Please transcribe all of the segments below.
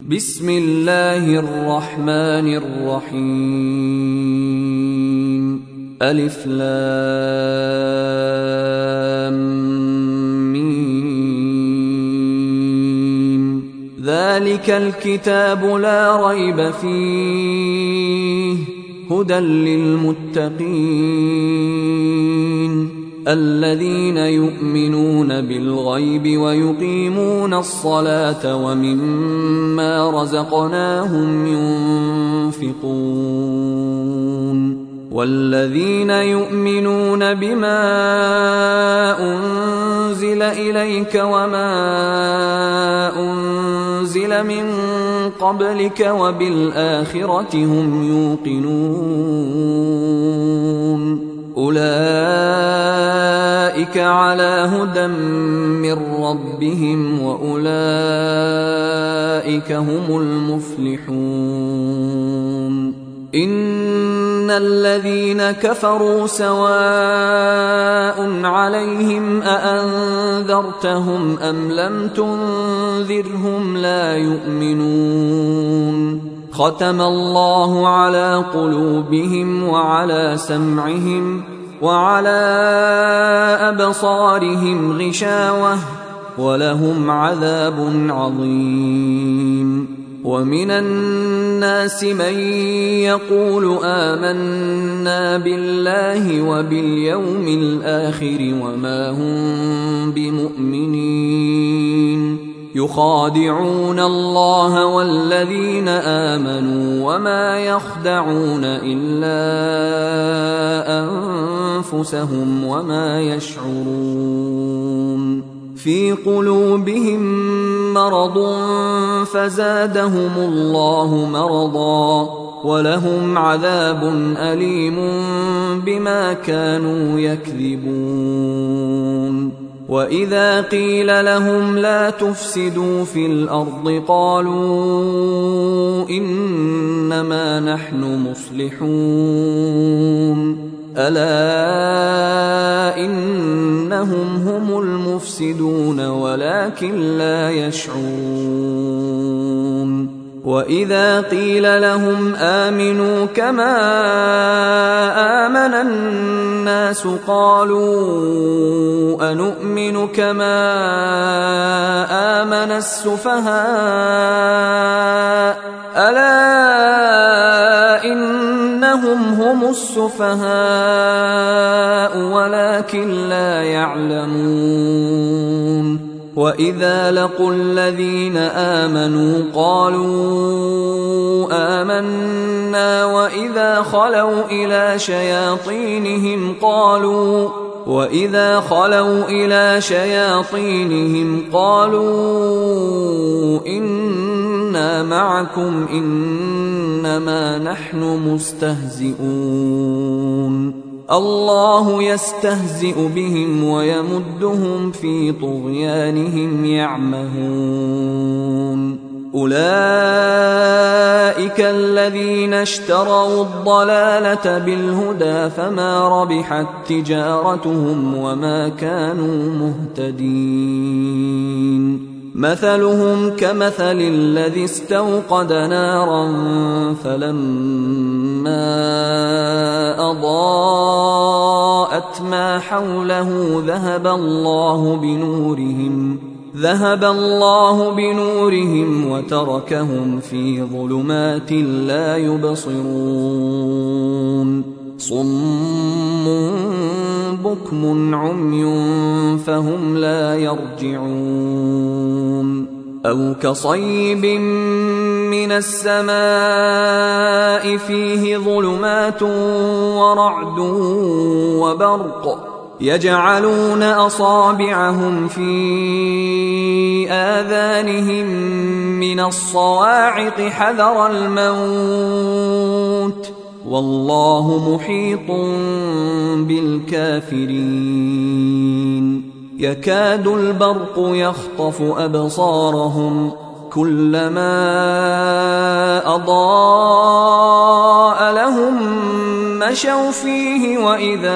بسم الله الرحمن الرحيم. ألف لام ميم. ذلك الكتاب لا ريب فيه هدى للمتقين الذين يؤمنون بالغيب ويقيمون الصلاة ومما رزقناهم ينفقون والذين يؤمنون بما أنزل إليك وما أنزل من قبلك وبالآخرة هم يوقنون أولئك على هدى من ربهم وأولئك هم المفلحون. إن الذين كفروا سواء عليهم أأنذرتهم أم لم تنذرهم لا يؤمنون. ختم الله على قلوبهم وعلى سمعهم وعلى أبصارهم غشاوة ولهم عذاب عظيم. ومن الناس من يقول آمنا بالله وباليوم الآخر وما هم بمؤمنين يخادعون الله والذين آمنوا وما يخدعون إلا أنفسهم وما يشعرون. في قلوبهم مرض فزادهم الله مرضا ولهم عذاب أليم بما كانوا يكذبون. وإذا قيل لهم لا تفسدوا في الأرض قالوا إنما نحن مصلحون ألا إنهم هم المفسدون ولكن لا يشعرون. وإذا قيل لهم آمنوا كما آمن الناس قالوا أنؤمن كما آمن السفهاء ألا إنهم هم السفهاء ولكن لا يعلمون. وإذا لقوا الذين آمنوا قالوا آمنا وإذا خلوا إلى شياطينهم قالوا إنا معكم إنما نحن مستهزئون. الله يستهزئ بهم ويمدهم في طغيانهم يعمهون. أولئك الذين اشتروا الضلالة بالهدى فما ربحت تجارتهم وما كانوا مهتدين. مثلهم كمثل الذي استوقد نارا فلما أضاءت ما حوله ذهب الله بنورهم وتركهم في ظلمات لا يبصرون. صم بكم عمي فهم لا يرجعون. أو كصيب من السماء فيه ظلمات ورعد وبرق يجعلون أصابعهم في آذانهم من الصواعق حذر الموت والله محيط بالكافرين. يكاد البرق يخطف أبصارهم كلما أضاء لهم مشوا فيه وإذا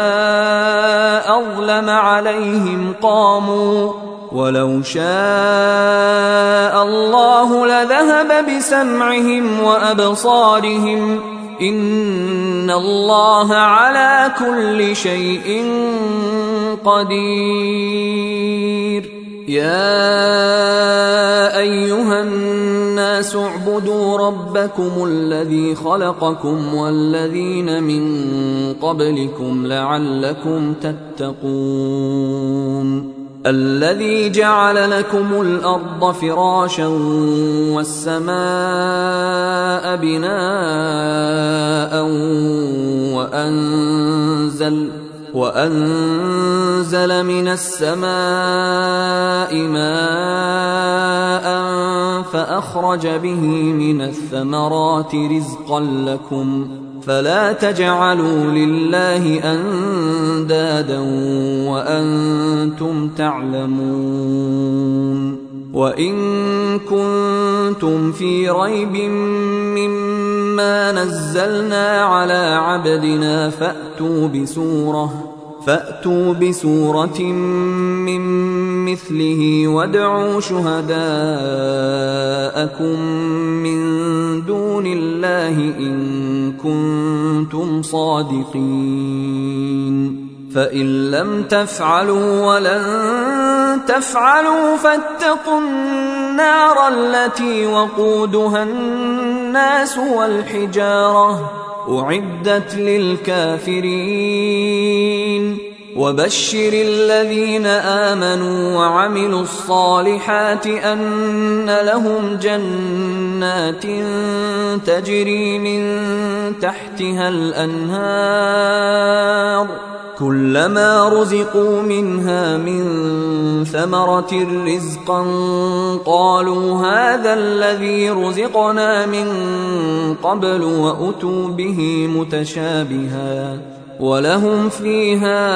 أظلم عليهم قاموا ولو شاء الله لذهب يذهب بسمعهم وأبصارهم إن الله على كل شيء قدير. يا أيها الناس اعبدوا ربكم الذي خلقكم والذين من قبلكم لعلكم تتقون. الذي جعل لكم الأرض فراشا والسماء بناء وأنزل من السماء ماء فأخرج به من الثمرات رزقا لكم فلا تجعلوا لله أندادا وأنتم تعلمون. وإن كنتم في ريب مما نزلنا على عبدنا فأتوا بسورة من مثله وادعوا شهداءكم من دون الله إن كنتم صادقين. فإن لم تفعلوا ولن تفعلوا فاتقوا النار التي وقودها الناس والحجارة أعدت للكافرين. وبشر الذين آمنوا وعملوا الصالحات أن لهم جنات تجري من تحتها الأنهار كلما رزقوا منها من ثمرة رزقا قالوا هذا الذي رزقنا من قبل وأتوا به متشابها ولهم فيها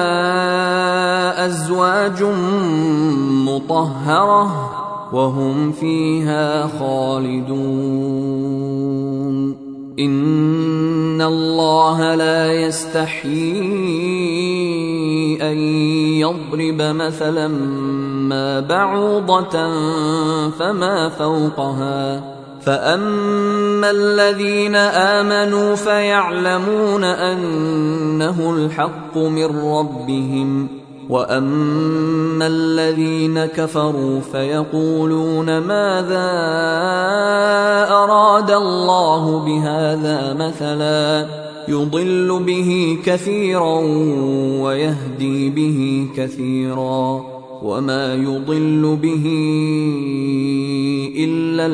أزواج مطهرة وهم فيها خالدون. إن الله لا يستحيي أن يضرب مثلا ما بعوضة فما فوقها فأما الذين آمنوا فيعلمون أنه الحق من ربهم وأما الذين كفروا فيقولون ماذا أراد الله بهذا مثلا يضل به كثيرا ويهدي به كثيرا وما يضل به إلا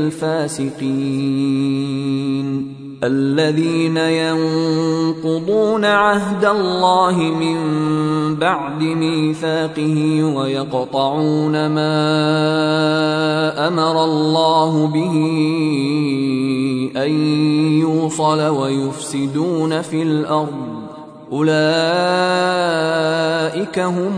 الفاسقين الذين ينقضون عهد الله من بعد ميثاقه ويقطعون ما أمر الله به أن يوصل ويفسدون في الأرض أولئك هم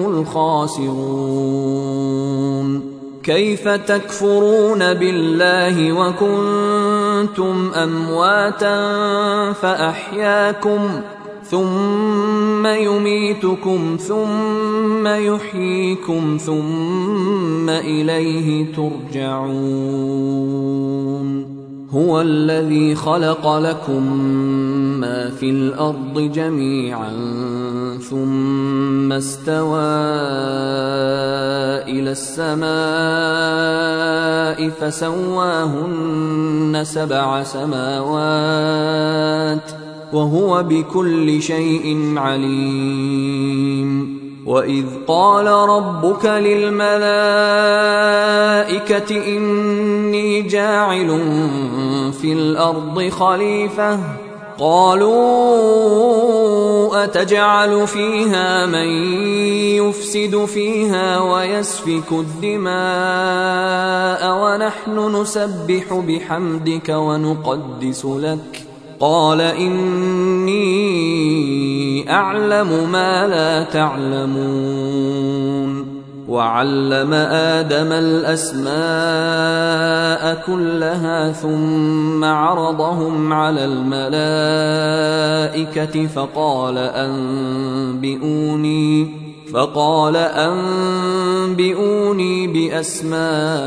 الخاسرون. كيف تكفرون بالله وكنتم أمواتا فأحياكم ثم يميتكم ثم يحييكم ثم إليه ترجعون. هو الذي خلق لكم ما في الأرض جميعا ثم استوى إلى السماء فسواهن 7 سماوات وهو بكل شيء عليم. وإذ قال ربك للملائكة إني جاعل في الأرض خليفة قالوا أتجعل فيها من يفسد فيها ويسفك الدماء ونحن نسبح بحمدك ونقدس لك قال إني أعلم ما لا تعلمون. وعلم آدم الأسماء كلها ثم عرضهم على الملائكة فقال أنبئوني بأسماء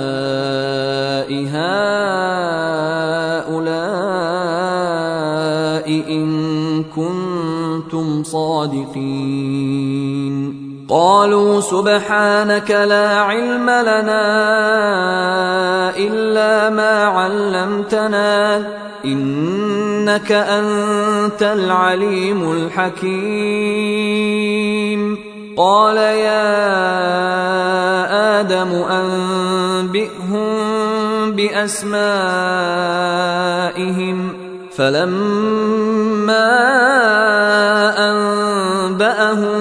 هؤلاء إن كنتم صادقين. قالوا سبحانك لا علم لنا إلا ما علمتنا إنك أنت العليم الحكيم. قال يا آدم أنبئهم بأسمائهم فلما أنبأهم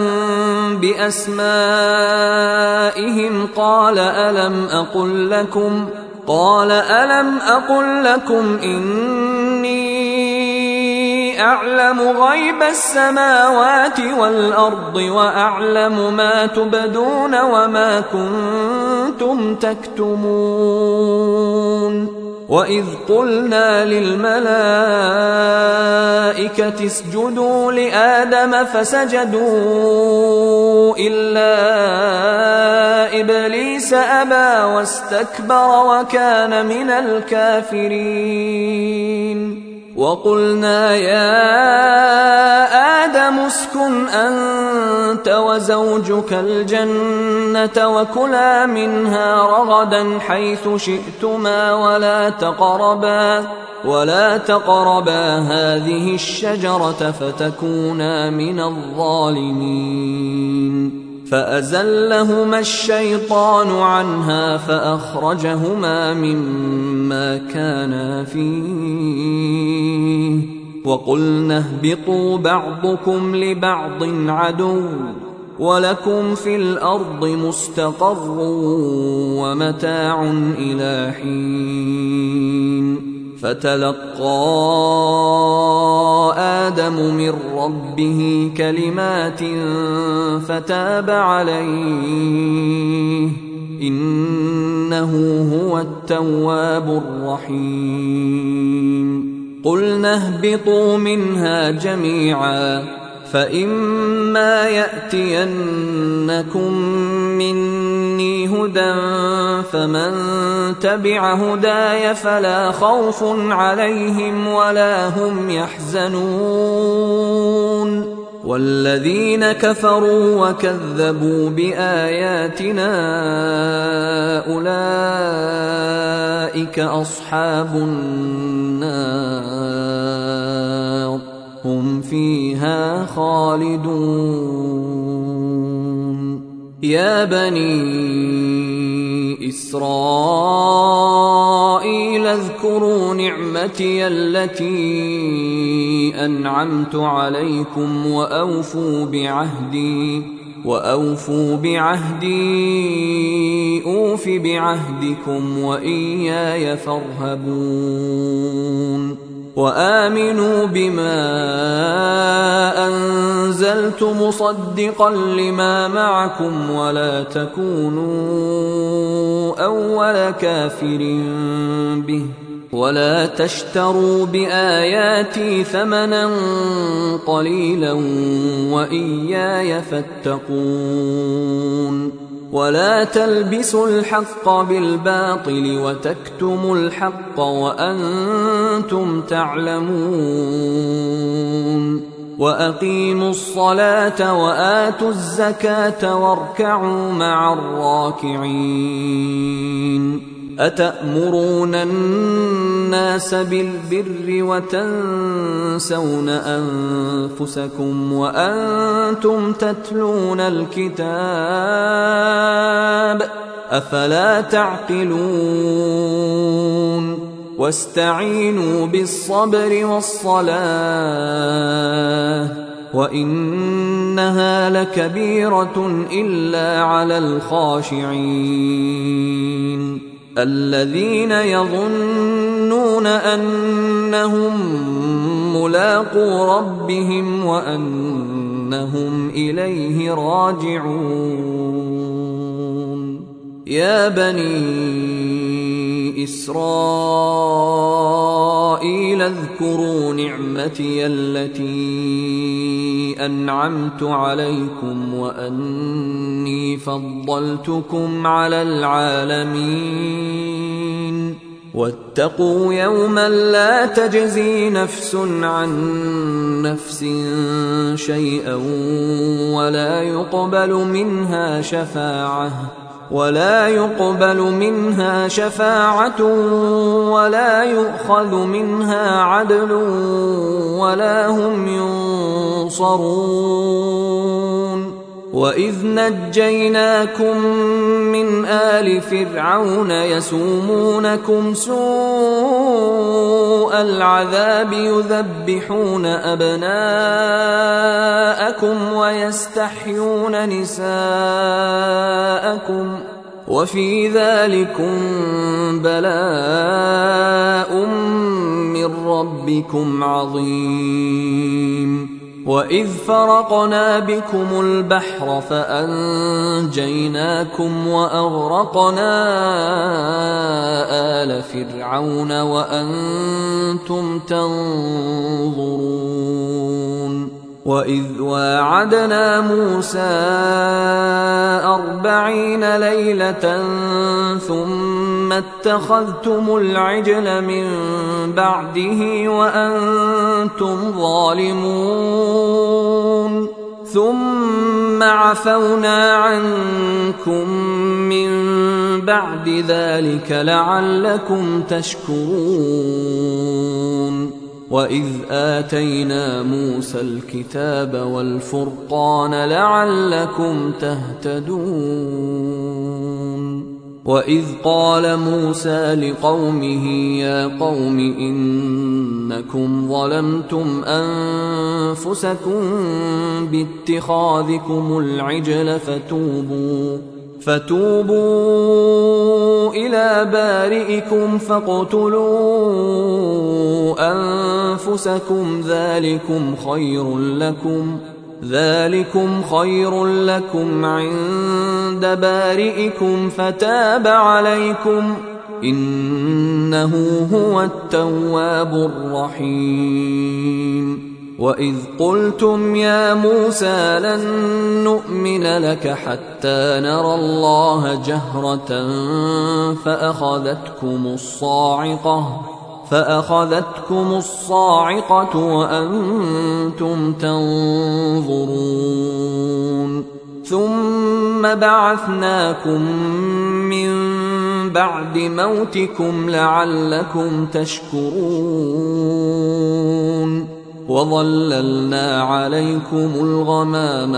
بأسمائهم قال ألم أقل لكم إني أعلم غيب السماوات والأرض وأعلم ما تبدون وما كنتم تكتمون. وإذ قلنا للملائكة اسجدوا لآدم فسجدوا إلا إبليس أبى واستكبر وكان من الكافرين. وقلنا يا آدم اسكن أنت وزوجك الجنة وكلا منها رغدا حيث شئتما ولا تقربا هذه الشجرة فتكونا من الظالمين. فأزلهما الشيطان عنها فأخرجهما مما كانا فيه وقلنا اهبطوا بعضكم لبعض عدو ولكم في الأرض مستقر ومتاع إلى حين. فتلقى آدم من ربه كلمات فتاب عليه إنه هو التواب الرحيم. قلنا اهبطوا منها جميعا فإما يأتينكم مني هدى فمن تبع هداي فلا خوف عليهم ولا هم يحزنون. والذين كفروا وكذبوا بآياتنا أولئك أصحاب النار هم فيها خالدون. يا بني إسرائيل اذكروا نعمتي التي أنعمت عليكم وأوفوا بعهدي أوف بعهدكم وإياي فارهبون. وآمنوا بما أنزلت مصدقا لما معكم ولا تكونوا أول كافر به ولا تشتروا بآياتي ثمنا قليلا وإياي فاتقون. ولا تلبسوا الحق بالباطل وتكتموا الحق وأنتم تعلمون. وأقيموا الصلاة وآتوا الزكاة واركعوا مع الراكعين. أتأمرون الناس بالبر وتنسون أنفسكم وأنتم تتلون الكتاب أفلا تعقلون. واستعينوا بالصبر والصلاة وإنها لكبيرة إلا على الخاشعين الذين يظنون أنهم ملاقو ربهم وأنهم إليه راجعون. يا بني إسرائيل قيل اذكروا نعمتي التي أنعمت عليكم وأني فضلتكم على العالمين واتقوا يوما لا تجزي نفس عن نفس شيئا ولا يقبل منها شفاعة ولا يؤخذ منها عدل ولا هم ينصرون. وإذ نجيناكم من آل فرعون يسومونكم سوء العذاب يذبحون أبناءكم ويستحيون نساءكم وفي ذلكم بلاء من ربكم عظيم. وإذ فرقنا بكم البحر فأنجيناكم وأغرقنا آل فرعون وأنتم تنظرون. وإذ واعدنا موسى 40 ليلة ثم اتخذتم العجل من بعده وأنتم ظالمون ثم عفونا عنكم من بعد ذلك لعلكم تشكرون. وإذ آتينا موسى الكتاب والفرقان لعلكم تهتدون. وإذ قال موسى لقومه يا قوم إنكم ظلمتم أنفسكم باتخاذكم العجل فتوبوا إلى بارئكم فاقتلوا أنفسكم ذلكم خير لكم عند بارئكم فتاب عليكم إنه هو التواب الرحيم. وإذ قلتم يا موسى لن نؤمن لك حتى نرى الله جهرة فأخذتكم الصاعقة وأنتم تنظرون. ثم بعثناكم من بعد موتكم لعلكم تشكرون. وظللنا عليكم الغمام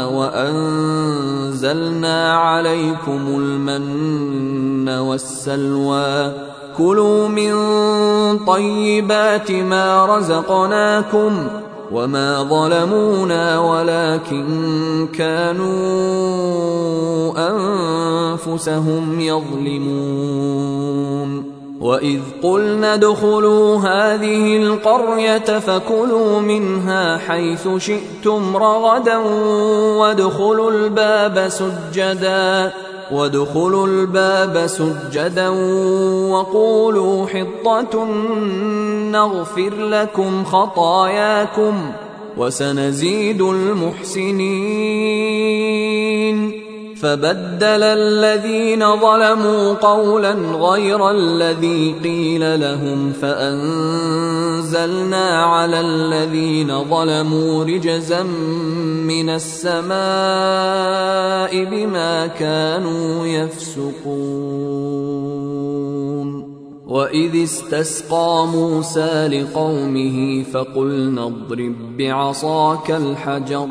وأنزلنا عليكم المن والسلوى كلوا من طيبات ما رزقناكم وما ظلمونا ولكن كانوا أنفسهم يظلمون. وإذ قلنا ادخلوا هذه القرية فكلوا منها حيث شئتم رغدا وادخلوا الباب سجدا وقولوا حطة نغفر لكم خطاياكم وسنزيد المحسنين. فبدل الذين ظلموا قولا غير الذي قيل لهم فأنزلنا على الذين ظلموا رجزا من السماء بما كانوا يفسقون. وإذ استسقى موسى لقومه فقلنا اضرب بعصاك الحجر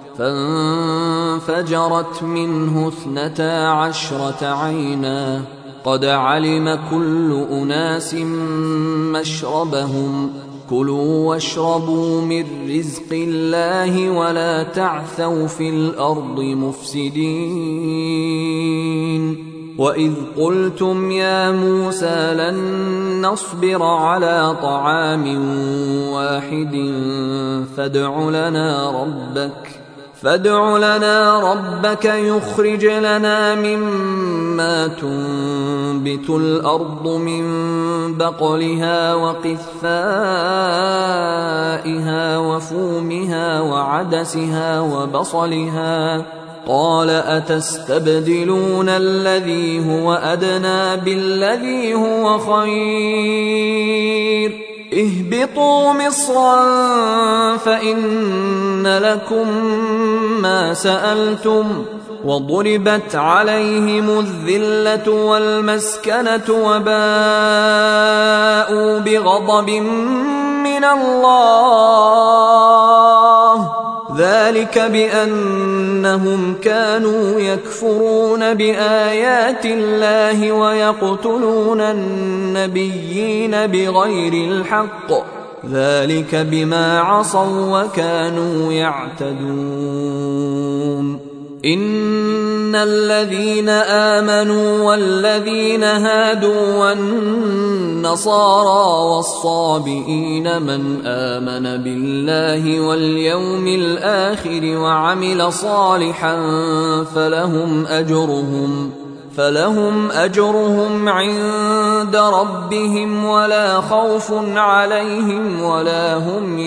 فانفجرت منه 12 عينا قد علم كل أناس مشربهم كلوا واشربوا من رزق الله ولا تعثوا في الأرض مفسدين. وإذ قلتم يا موسى لن نصبر على طعام واحد فادع فادع لنا ربك يخرج لنا مما تنبت الأرض من بقلها وقثائها وفومها وعدسها وبصلها قال أتستبدلون الذي هو أدنى بالذي هو خير اهبطوا مصرا فإن لكم ما سألتم وضربت عليهم الذلة والمسكنة وباءوا بغضب من الله ذلك بأنهم كانوا يكفرون بآيات الله ويقتلون النبيين بغير الحق ذلك بما عصوا وكانوا يعتدون إن الذين آمنوا والذين هادوا والنصارى والصابئين من آمن بالله واليوم الآخر وعمل صالحا فلهم أجرهم عند ربهم ولا خوف عليهم ولا هم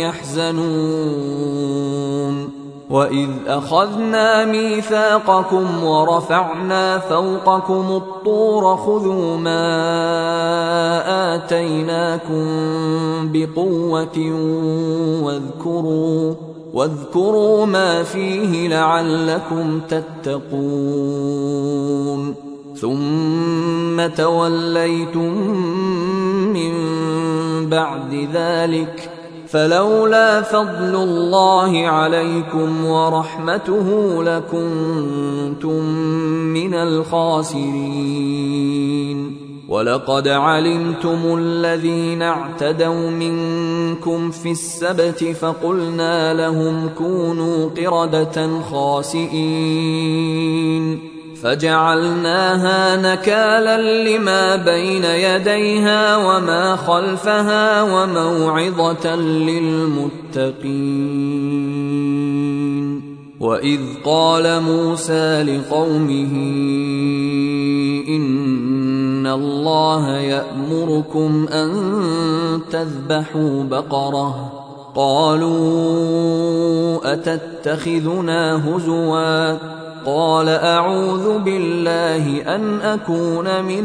يحزنون وإذ أخذنا ميثاقكم ورفعنا فوقكم الطور خذوا ما آتيناكم بقوة واذكروا ما فيه لعلكم تتقون ثم توليتم من بعد ذلك فلولا فضل الله عليكم ورحمته لكنتم من الخاسرين ولقد علمتم الذين اعتدوا منكم في السبت فقلنا لهم كونوا قردة خاسئين فجعلناها نكالا لما بين يديها وما خلفها وموعظة للمتقين وإذ قال موسى لقومه إن الله يأمركم أن تذبحوا بقرة قالوا أتتخذنا هزوا قال أعوذ بالله أن أكون من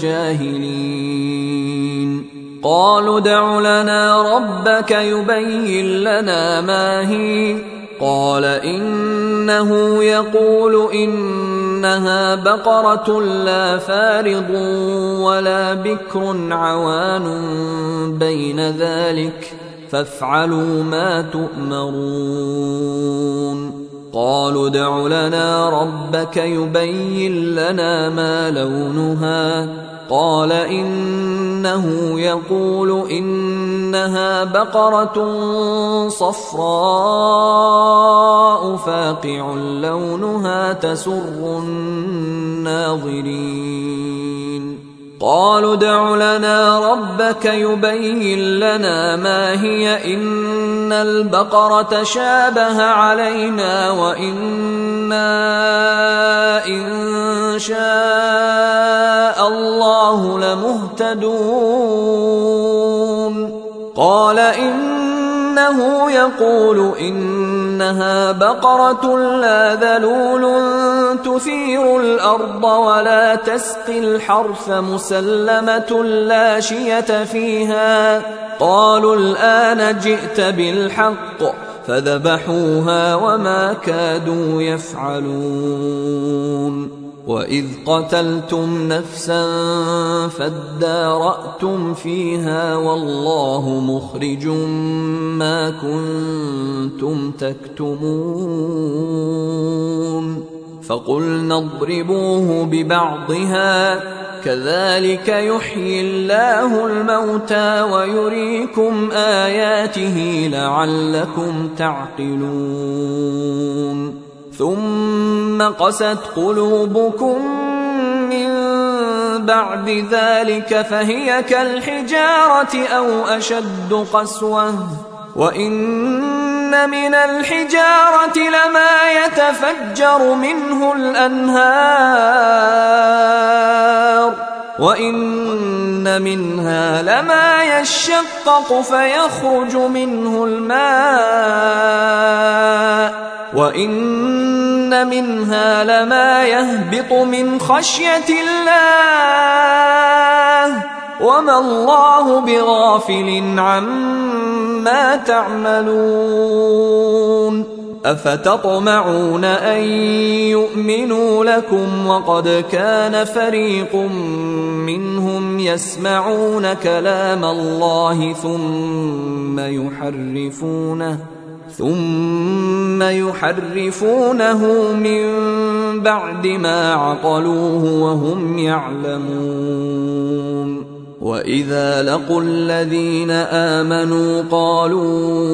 الجاهلين قالوا ادع لنا ربك يبين لنا ما هي قال إنه يقول إنها بقرة لا فارض ولا بكر عوان بين ذلك فافعلوا ما تؤمرون قالوا ادع لنا ربك يبين لنا ما لونها قال إنه يقول إنها بقرة صفراء فاقع لونها تسر الناظرين قالوا ادع لنا ربك يبين لنا ما هي إن البقرة شابه علينا وإنا إن شاء الله لمهتدون قال إنه يقول إنها بقرة لا ذلول تثير الأرض ولا تسقي الحرث مسلمة لا شية فيها قالوا الآن جئت بالحق فذبحوها وما كادوا يفعلون وإذ قتلتم نفسا فادارأتم فيها والله مخرج ما كنتم تكتمون فقلنا اضربوه ببعضها كذلك يحيي الله الموتى ويريكم آياته لعلكم تعقلون ثم قست قلوبكم من بعد ذلك فهي كالحجارة أو أشد قسوة وإن من الحجارة لما يتفجر منه الأنهار وإن منها لما يشقق فيخرج منه الماء وإن منها لما يهبط من خشية الله وما الله بغافل عما تعملون أفتطمعون أن يؤمنوا لكم وقد كان فريق منهم يسمعون كلام الله ثم يحرفونه من بعد ما عقلوه وهم يعلمون وإذا لقوا الذين آمنوا قالوا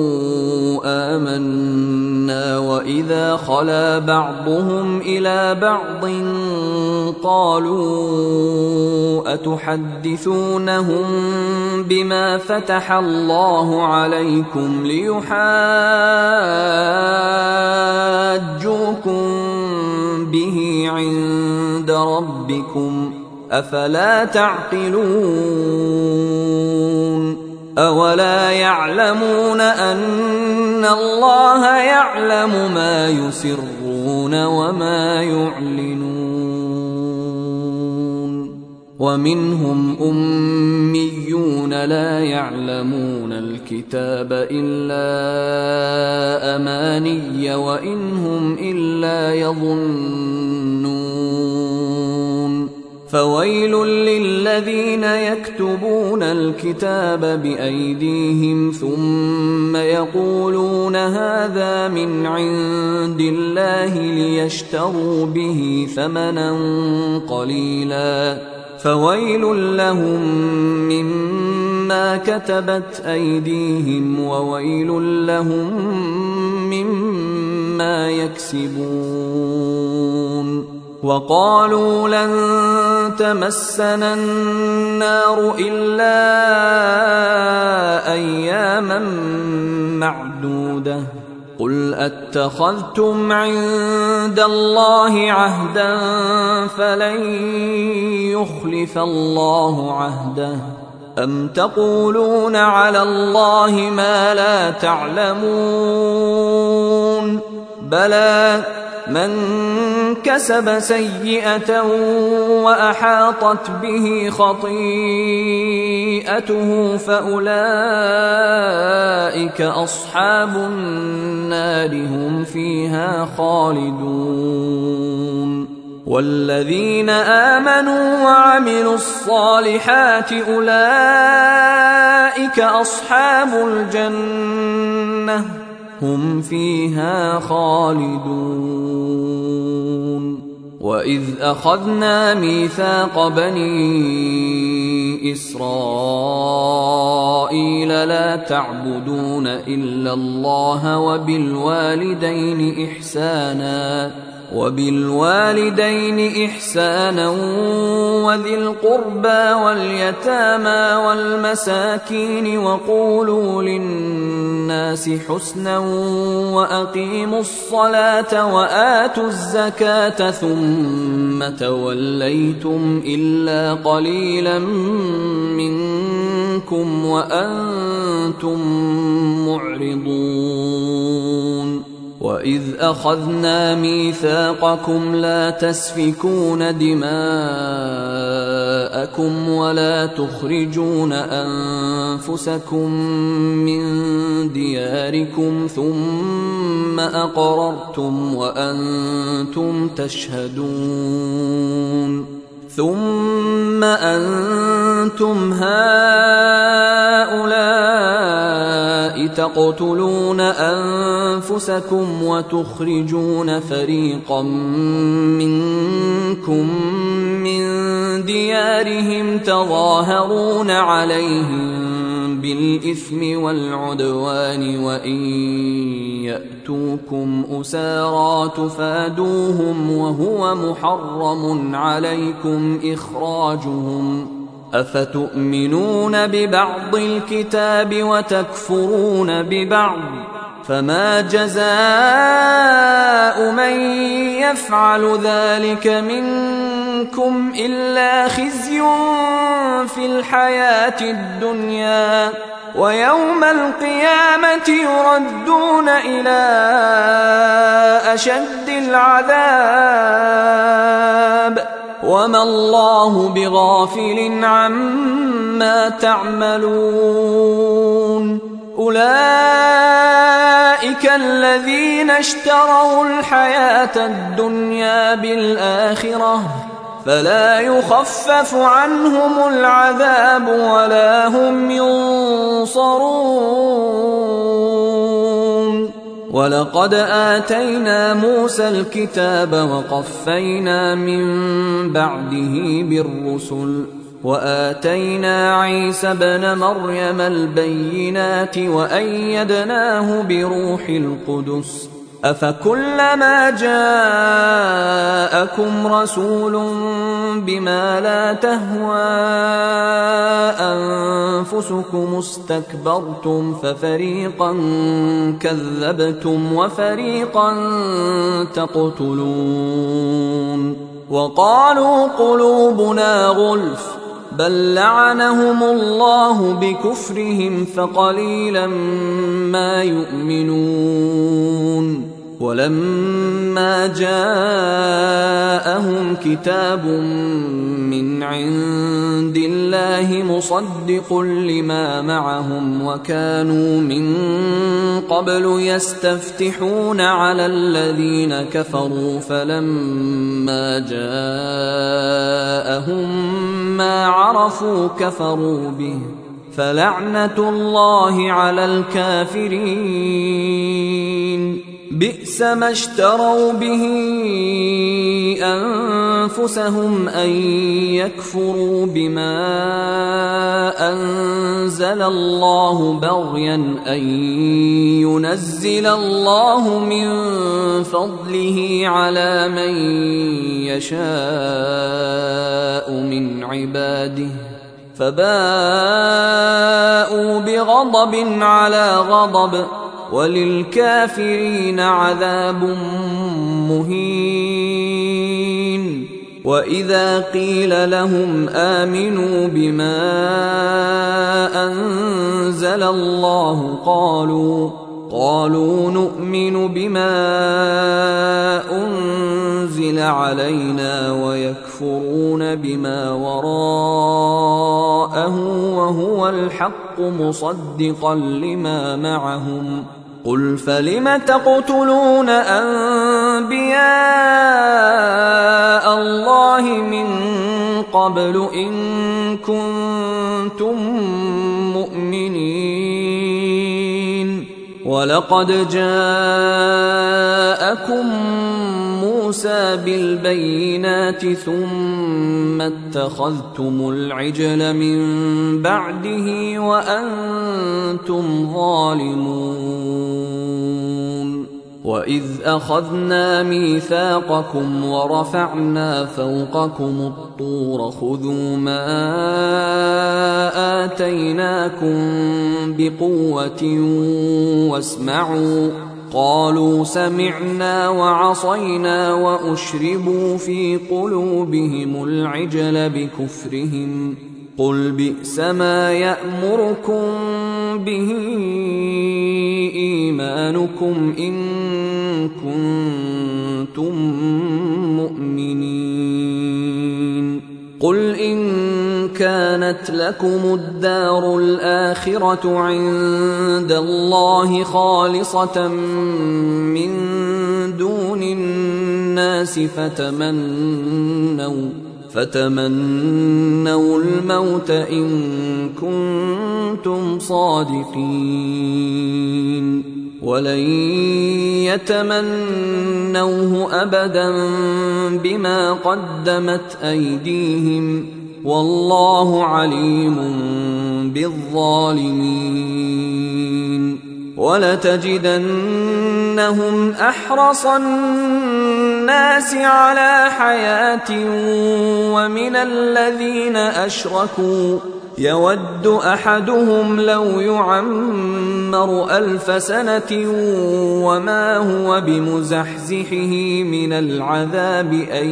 آمنا وإذا خلا بعضهم إلى بعض قالوا أتحدثونهم بما فتح الله عليكم ليحاجوكم به عند ربكم أفلا تعقلون أولا يعلمون أن الله يعلم ما يسرون وما يعلنون ومنهم أميون لا يعلمون الكتاب إلا أماني وإنهم إلا يظنون فويل للذين يكتبون الكتاب بأيديهم ثم يقولون هذا من عند الله ليشتروا به ثمنا قليلا فويل لهم مما كتبت أيديهم وويل لهم مما يكسبون وقالوا لن تمسنا النار إلا أياما معدودة قل أتخذتم عند الله عهدا فلن يخلف الله عهده أم تقولون على الله ما لا تعلمون بلى من كسب سيئة وأحاطت به خطيئته فأولئك أصحاب النار هم فيها خالدون والذين آمنوا وعملوا الصالحات أولئك أصحاب الجنة هم فيها خالدون وإذ أخذنا ميثاق بني إسرائيل لا تعبدون إلا الله وبالوالدين إحسانا وذي القربى واليتامى والمساكين وقولوا للناس حسنا وأقيموا الصلاة وآتوا الزكاة ثم توليتم إلا قليلا منكم وأنتم معرضون وإذ أخذنا ميثاقكم لا تسفكون دماءكم ولا تخرجون أنفسكم من دياركم ثم أقررتم وأنتم تشهدون ثم أنتم هؤلاء تقتلون أنفسكم وتخرجون فريقا منكم من ديارهم تظاهرون عليهم بالإثم والعدوان وإن يأتوكم أسارى تفادوهم وهو محرم عليكم إخراجهم أفتؤمنون ببعض الكتاب وتكفرون ببعض فما جزاء من يفعل ذلك منكم إلا خزي في الحياة الدنيا ويوم القيامة يردون إلى أشد العذاب وما الله بغافل عما تعملون أولئك الذين اشتروا الحياة الدنيا بالآخرة فلا يخفف عنهم العذاب ولا هم ينصرون ولقد آتينا موسى الكتاب وقفينا من بعده بالرسل وآتينا عيسى ابن مريم البينات وأيدناه بروح القدس أفكلما جاءكم رسول بما لا تهوى أنفسكم استكبرتم ففريقا كذبتم وفريقا تقتلون وقالوا قلوبنا غلف بل لعنهم الله بكفرهم فقليلا ما يؤمنون ولما جاءهم كتاب من عند الله مصدق لما معهم وكانوا من قبل يستفتحون على الذين كفروا فلما جاءهم ما عرفوا كفروا به فلعنة الله على الكافرين بئس ما اشتروا به أنفسهم أن يكفروا بما أنزل الله بغيا أن ينزل الله من فضله على من يشاء من عباده فباءوا بغضب على غضب وللكافرين عذاب مهين وإذا قيل لهم آمنوا بما أنزل الله قالوا نؤمن بما أنزل علينا ويكفرون بما وراءه وهو الحق مصدقا لما معهم قل فلم تقتلون أنبياء الله من قبل إن كنتم مؤمنين ولقد جاءكم موسى بالبينات ثم اتخذتم العجل من بعده وأنتم ظالمون وإذ أخذنا ميثاقكم ورفعنا فوقكم الطور خذوا ما آتيناكم بقوة واسمعوا قالوا سمعنا وعصينا وأشربوا في قلوبهم العجل بكفرهم قل بئس ما يأمركم به إيمانكم إن كنتم مؤمنين قل إن كانت لكم الدار الآخرة عند الله خالصة من دون الناس فتمنوا الموت إن كنتم صادقين ولن يتمنوه أبدا بما قدمت أيديهم والله عليم بالظالمين ولتجدنهم أحرص الناس على حياة ومن الذين أشركوا يود أحدهم لو يعمر 1000 سنة وما هو بمزحزحه من العذاب أن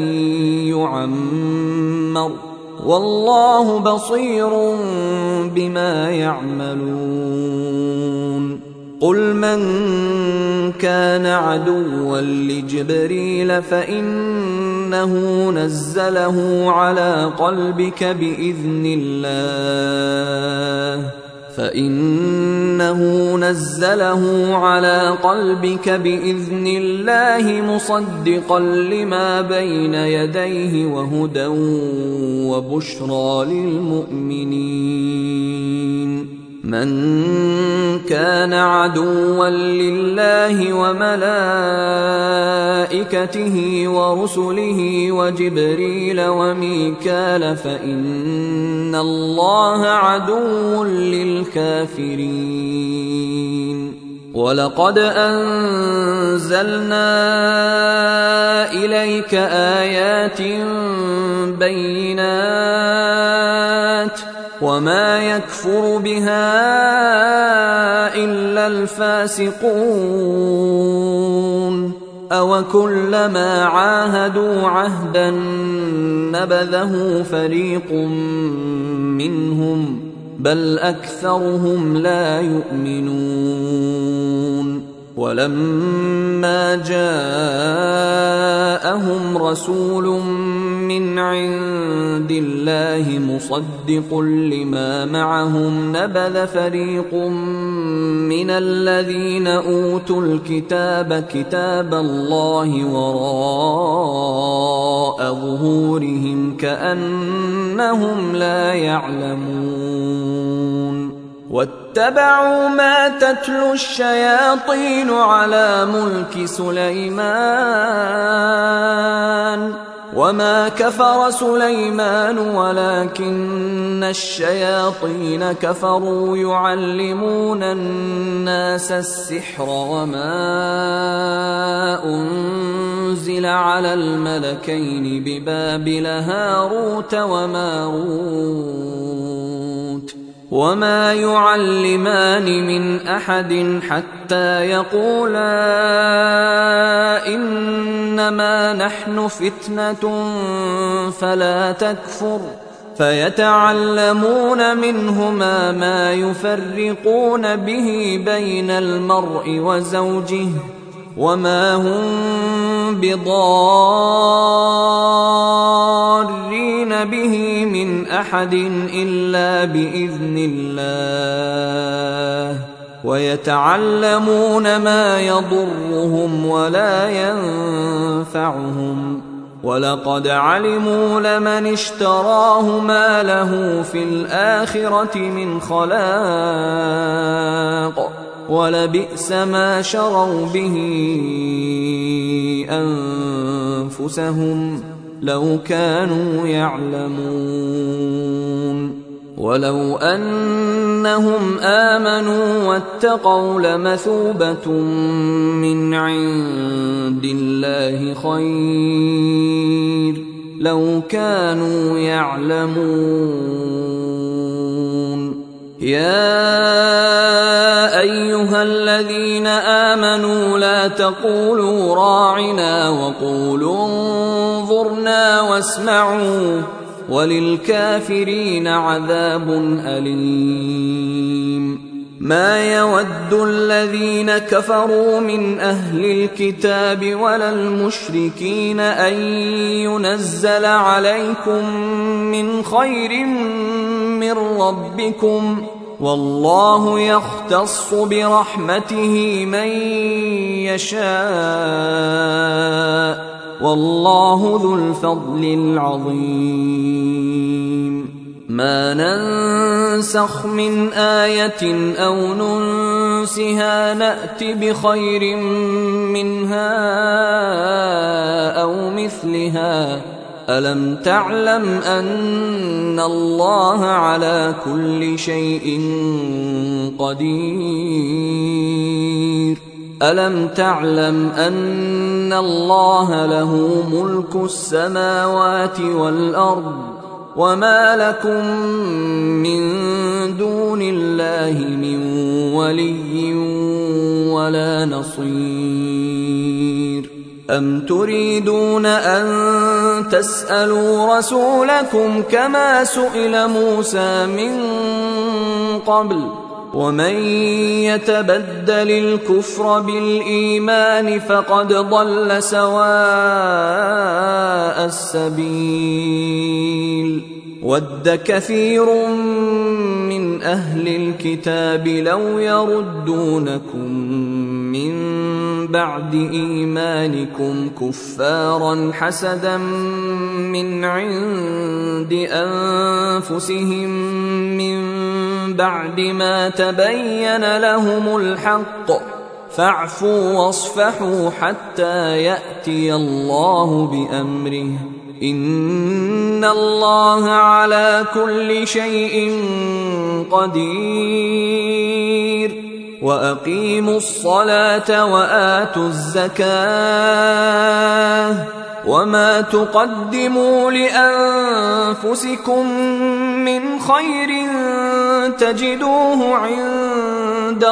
يعمر والله بصير بما يعملون قل من كان عدوا لجبريل فإنه نزله على قلبك بإذن الله مصدقا لما بين يديه وهدى وبشرى للمؤمنين من كان عدوا لله وملائكته ورسله وجبريل وميكال فإن الله عدو للكافرين ولقد أنزلنا إليك آيات بينات وما يكفر بها إلا الفاسقون أوكلما عاهدوا عهدا نبذه فريق منهم بل أكثرهم لا يؤمنون ولما جاءهم رسول من عند الله مصدق لما معهم نبذ فريق من الذين أوتوا الكتاب كتاب الله وراء ظهورهم كأنهم لا يعلمون واتبعوا ما تتلو الشياطين على ملك سليمان وما كفر سليمان ولكن الشياطين كفروا يعلمون الناس السحر وما أنزل على الملكين ببابل هاروت وماروت وما يعلمان من أحد حتى يقولا إنما نحن فتنة فلا تكفر فيتعلمون منهما ما يفرقون به بين المرء وزوجه وما هم بضارين به من أحد إلا بإذن الله ويتعلمون ما يضرهم ولا ينفعهم ولقد علموا لمن اشتراه ما له في الآخرة من خلاق ولبئس ما شروا به أنفسهم لو كانوا يعلمون ولو أنهم آمنوا واتقوا لمثوبة من عند الله خير لو كانوا يعلمون يا أيها الذين آمنوا لا تقولوا راعنا وقولوا انظرنا واسمعوا وللكافرين عذاب أليم ما يود الذين كفروا من أهل الكتاب ولا المشركين أن ينزل عليكم من خير من ربكم والله يختص برحمته من يشاء والله ذو الفضل العظيم ما ننسخ من آية أو ننسها نأت بخير منها أو مثلها ألم تعلم أن الله على كل شيء قدير ألم تعلم أن الله له ملك السماوات والأرض وما لكم من دون الله من ولي ولا نصير أم تريدون أن تسألوا رسولكم كما سئل موسى من قبل ومن يتبدل الكفر بالإيمان فقد ضل سواء السبيل ود كثير من أهل الكتاب لو يردونكم من بعد إيمانكم كفارا حسدا من عند أنفسهم من بعد ما تبين لهم الحق فاعفوا واصفحوا حتى يأتي الله بأمره إن الله على كل شيء قدير وأقيموا الصلاة وآتوا الزكاة وما تقدموا لأنفسكم من خير تجدوه عند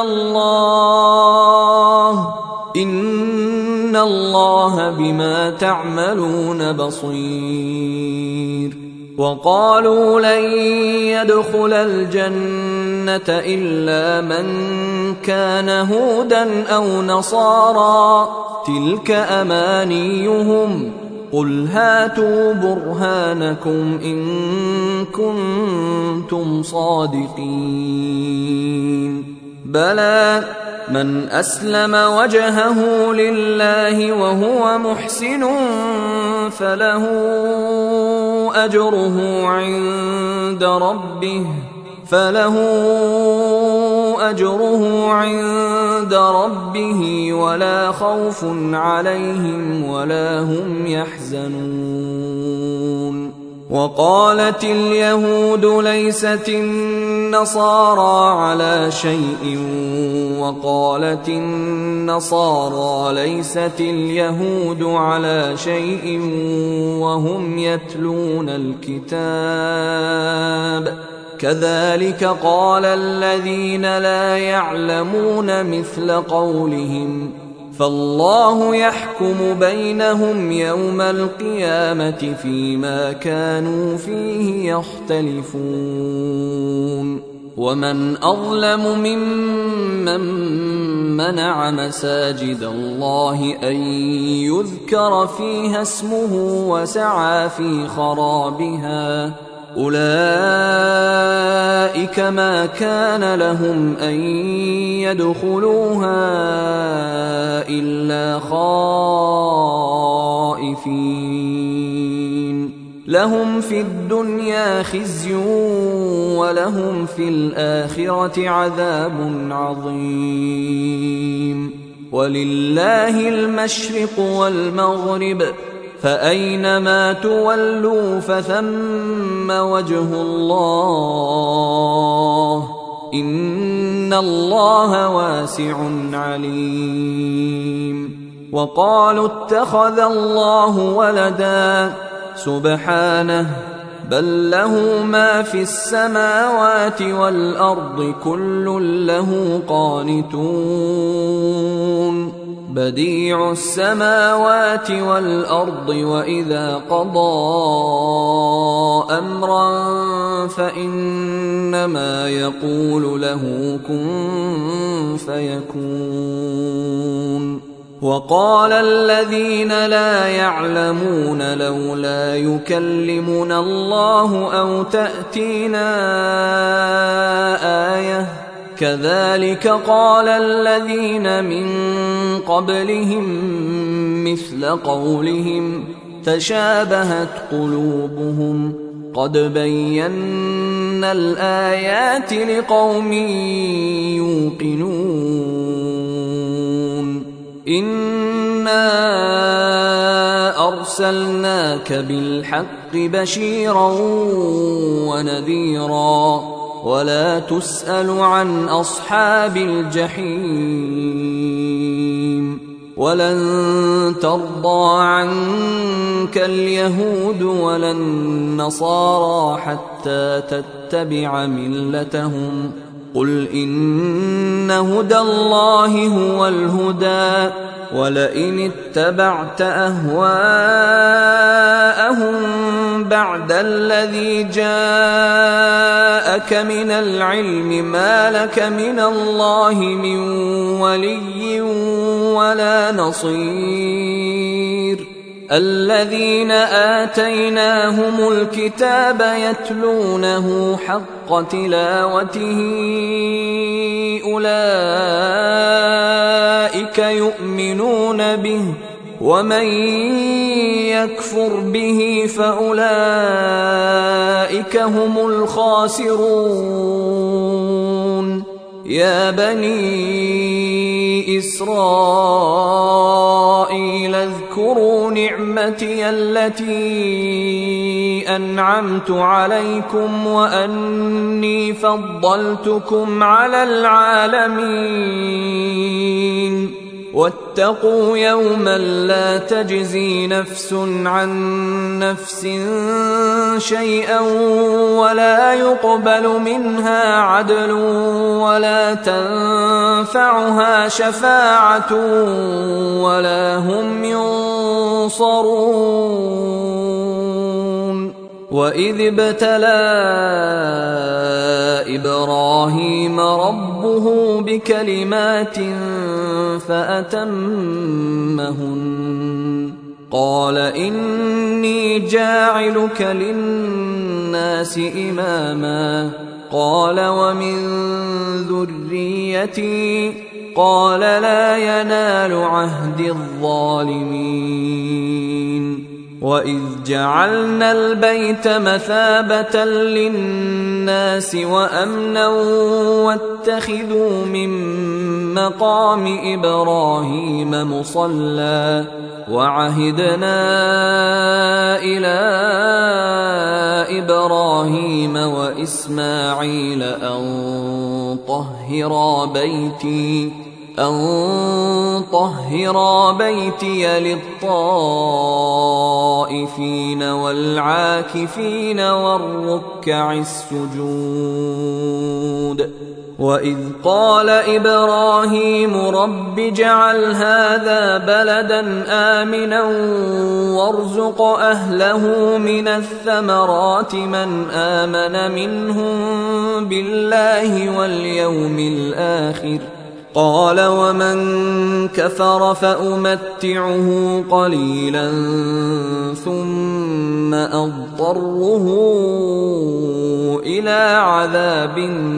الله إن الله بما تعملون بصير وقالوا لن يدخل الجنة إلا من كان هودا أو نصارى تلك أمانيهم قل هاتوا برهانكم إن كنتم صادقين بلى من أسلم وجهه لله وهو محسن فله أجره عند ربه ولا خوف عليهم ولا هم يحزنون وقالت اليهود ليست النصارى على شيء وقالت النصارى ليست اليهود على شيء وهم يتلون الكتاب كذلك قال الذين لا يعلمون مثل قولهم فالله يحكم بينهم يوم القيامة فيما كانوا فيه يختلفون ومن أظلم ممن منع مساجد الله أن يذكر فيها اسمه وسعى في خرابها أولئك ما كان لهم أن يدخلوها إلا خائفين لهم في الدنيا خزي ولهم في الآخرة عذاب عظيم ولله المشرق والمغرب فأينما تولوا فثم وجه الله إن الله واسع عليم وقالوا اتخذ الله ولدا سبحانه بل له ما في السماوات والأرض كل له قانتون بديع السماوات والأرض وإذا قضى أمرا فإنما يقول له كن فيكون وقال الذين لا يعلمون لولا يكلمنا الله أو تأتينا آية كذلك قال الذين من قبلهم مثل قولهم تشابهت قلوبهم قد بينا الآيات لقوم يوقنون إنا أرسلناك بالحق بشيرا ونذيرا ولا تسأل عن أصحاب الجحيم ولن ترضى عنك اليهود ولا النصارى حتى تتبع ملتهم قل إن هدى الله هو الهدى ولئن اتبعت أهواءهم بعد الذي جاءك من العلم ما لك من الله من ولي ولا نصير الذين آتيناهم الكتاب يتلونه حق تلاوته أولئك يؤمنون به ومن يكفر به فأولئك هم الخاسرون يا بني إسرائيل اذكروا نعمتي التي أنعمت عليكم وأني فضلتكم على العالمين واتقوا يوما لا تجزي نفس عن نفس شيئا ولا يقبل منها عدل ولا تنفعها شفاعة ولا هم ينصرون وإذ ابتلى إبراهيم ربه بكلمات فأتمهن قال إني جاعلك للناس إماما قال ومن ذريتي قال لا ينال عهد الظالمين وإذ جعلنا البيت مثابة للناس وأمنا واتخذوا من مقام إبراهيم مصلى وعهدنا إلى إبراهيم وإسماعيل أن طهرا بيتي للطائفين والعاكفين والركع السجود وإذ قال إبراهيم رب اجعل هذا بلدا آمنا وارزق أهله من الثمرات من آمن منهم بالله واليوم الآخر قال ومن كفر فأمتعه قليلا ثم أضطره إلى عذاب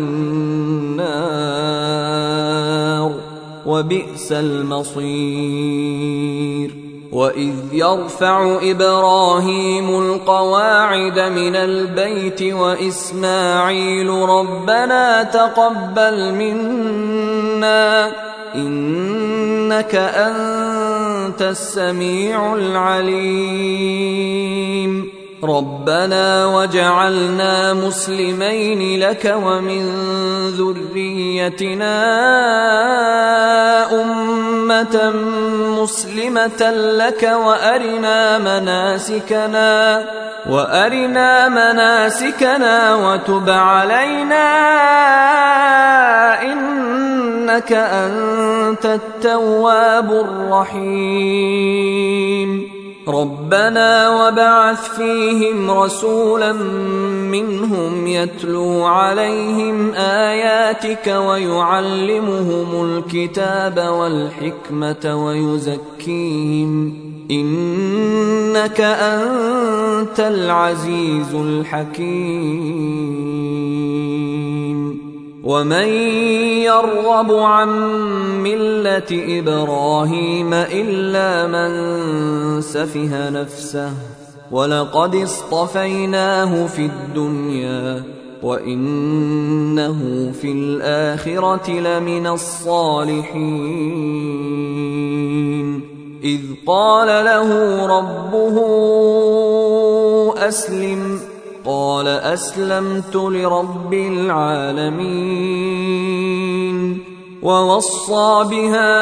النار وبئس المصير وإذ يرفع إبراهيم القواعد من البيت وإسماعيل ربنا تقبل منا إنك أنت السميع العليم ربنا وجعلنا مسلمين لك ومن ذريتنا أمة مسلمة لك وأرنا مناسكنا وتب علينا إنك أنت التواب الرحيم ربنا وابعث فيهم رسولا منهم يتلو عليهم آياتك ويعلمهم الكتاب والحكمة ويزكيهم إنك أنت العزيز الحكيم ومن يرغب عن ملة إبراهيم إلا من سفه نفسه ولقد اصطفيناه في الدنيا وإنه في الآخرة لمن الصالحين إذ قال له ربه أسلم قال أسلمت لرب العالمين ووصى بها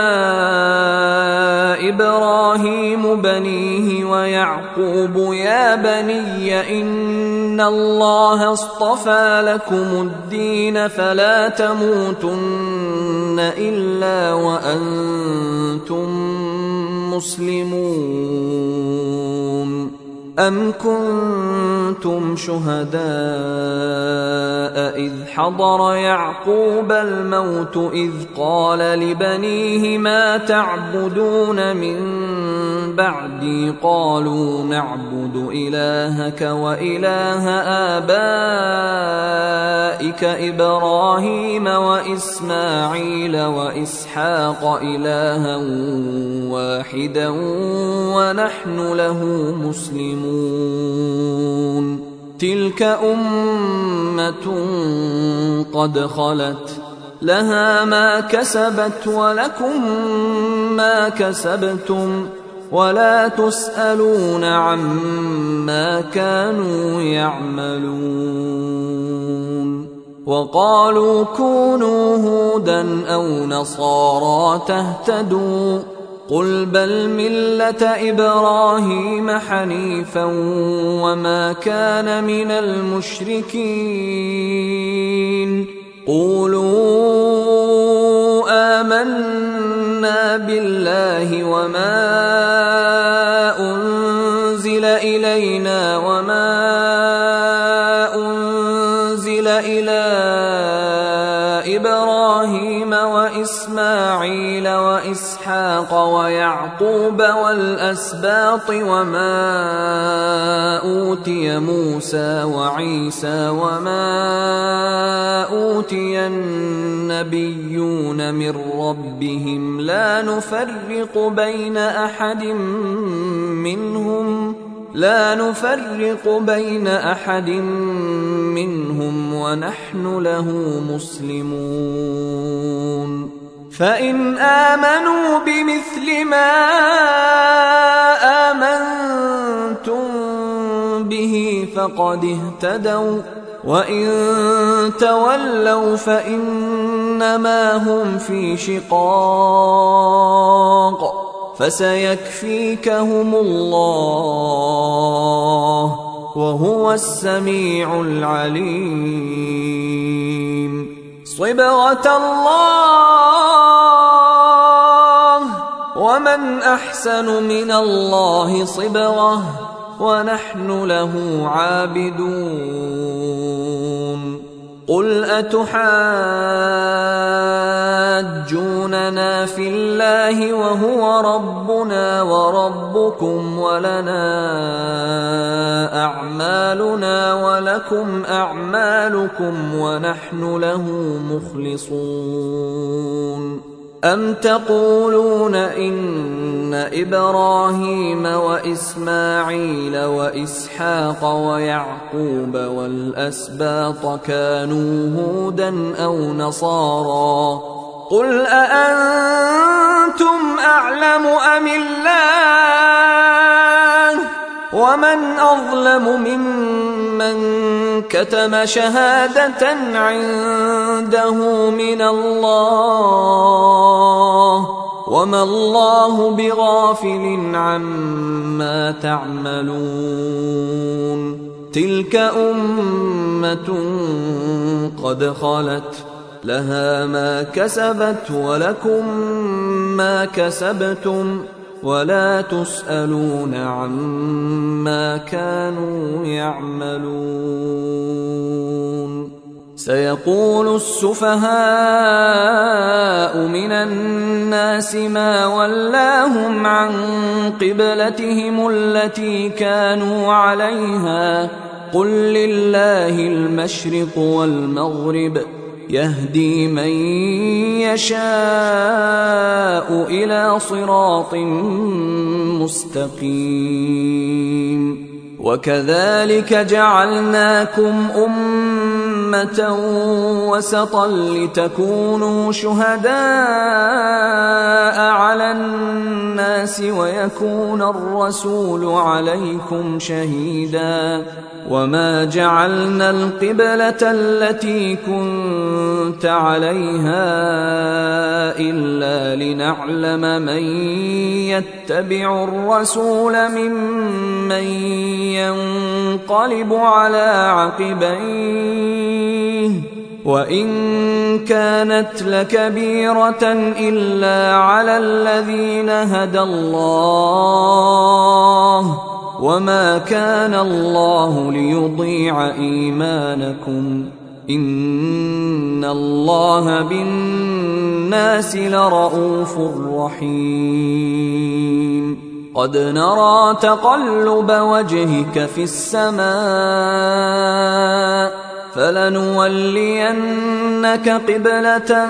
إبراهيم بنيه ويعقوب يا بني إن الله اصطفى لكم الدين فلا تموتن إلا وأنتم مسلمون أم كنتم شهداء إذ حضر يعقوب الموت إذ قال لبنيه ما تعبدون من بعدي قالوا نعبد إلهك وإله آبائك إبراهيم وإسماعيل وإسحاق إلها واحدا ونحن له مسلمون تلك أمة قد خلت لها ما كسبت ولكم ما كسبتم ولا تسألون عما كانوا يعملون وقالوا كونوا هودا أو نصارى تهتدوا قل بل ملة إبراهيم حنيفا وما كان من المشركين قولوا آمنا بالله وما أنزل إلينا وما أنزل إلى إبراهيم وإسماعيل وإسحاق ويعقوب والأسباط وما أوتي موسى وعيسى وما أوتي النبيون من ربهم لا نفرق بين أحد منهم ونحن له مسلمون فإن آمنوا بمثل ما آمنتم به فقد اهتدوا وإن تولوا فإنما هم في شقاق فسيكفيكهم الله وهو السميع العليم صبغة الله ومن أحسن من الله صبغة ونحن له عابدون قل أتحاجوننا في الله وهو ربنا وربكم ولنا أعمالنا ولكم أعمالكم ونحن له مخلصون أم تقولون إن إبراهيم وإسماعيل وإسحاق ويعقوب والأسباط كانوا هودا أو نصارى قل أأنتم أعلم أم الله ومن أظلم ممن كتم شهادة عنده من الله وما الله بغافل عما تعملون تلك أمة قد خلت لها ما كسبت ولكم ما كسبتم ولا تسألون عما كانوا يعملون سيقول السفهاء من الناس ما ولاهم عن قبلتهم التي كانوا عليها قل لله المشرق والمغرب يهدي من يشاء إلى صراط مستقيم وكذلك جعلناكم أمة وسطا لتكونوا شهداء على الناس ويكون الرسول عليكم شهيدا وما جعلنا القبلة التي كنت عليها إلا لنعلم من يتبع الرسول ممن ينقلب على عقبيه وإن كانت لكبيرة إلا على الذين هدى الله وما كان الله ليضيع إيمانكم إن الله بالناس لرءوف رحيم قد نرى تقلب وجهك في السماء فلنولينك قبلة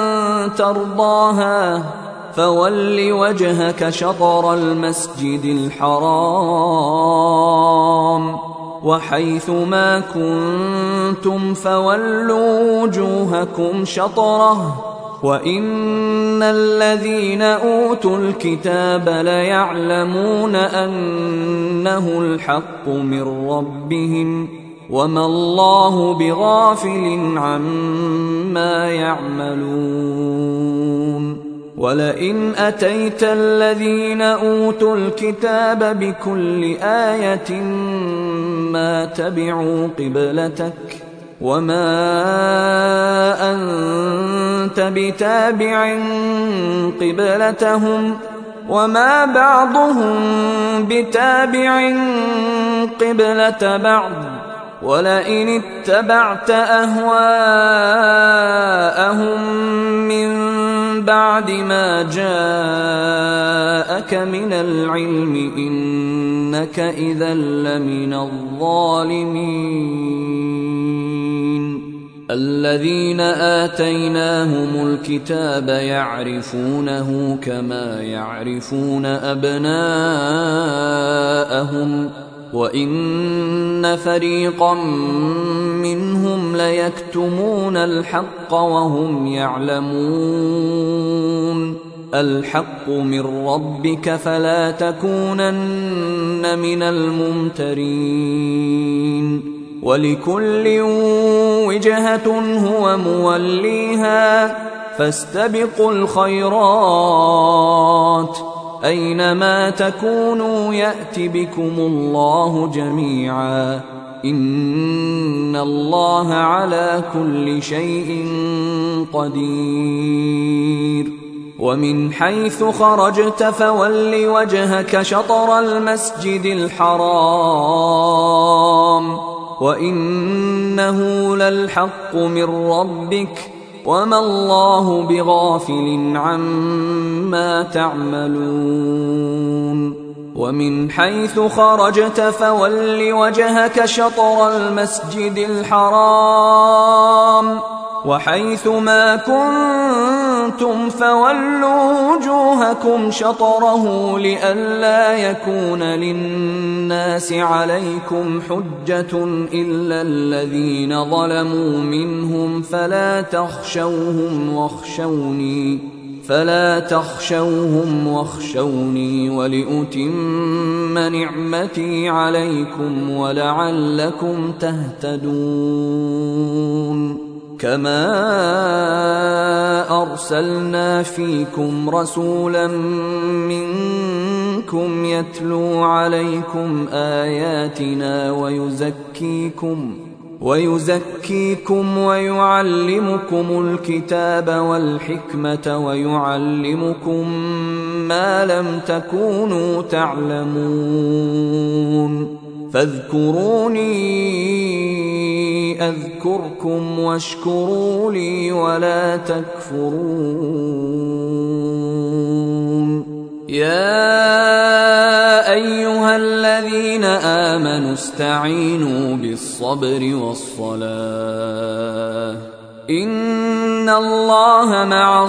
ترضاها فول وجهك شطر المسجد الحرام وحيث ما كنتم فولوا وجوهكم شطره وإن الذين أوتوا الكتاب ليعلمون أنه الحق من ربهم وما الله بغافل عما يعملون ولئن أتيت الذين أوتوا الكتاب بكل آية ما تبعوا قبلتك وما أنت بتابع قبلتهم وما بعضهم بتابع قبلة بعض ولئن اتبعت أهواءهم من بعد ما جاءك من العلم إنك إذا لمن الظالمين الذين آتيناهم الكتاب يعرفونه كما يعرفون أبناءهم وإن فريقا منهم ليكتمون الحق وهم يعلمون الحق من ربك فلا تكونن من الممترين ولكل وجهة هو موليها فاستبقوا الخيرات أينما تكونوا يأت بكم الله جميعا إن الله على كل شيء قدير ومن حيث خرجت فول وجهك شطر المسجد الحرام وإنه للحق من ربك وما الله بغافل عما تعملون ومن حيث خرجت فول وجهك شطر المسجد الحرام وحيث ما كنتم فولوا وجوهكم شطره لئلا يكون للناس عليكم حجة إلا الذين ظلموا منهم فلا تخشوهم واخشوني ولأتم نعمتي عليكم ولعلكم تهتدون كما أرسلنا فيكم رسولا منكم يتلو عليكم آياتنا ويزكيكم ويعلمكم الكتاب والحكمة ويعلمكم ما لم تكونوا تعلمون فاذكروني أذكركم واشكروا لي ولا تكفرون يا أيها الذين آمنوا استعينوا بالصبر والصلاة إن الله مع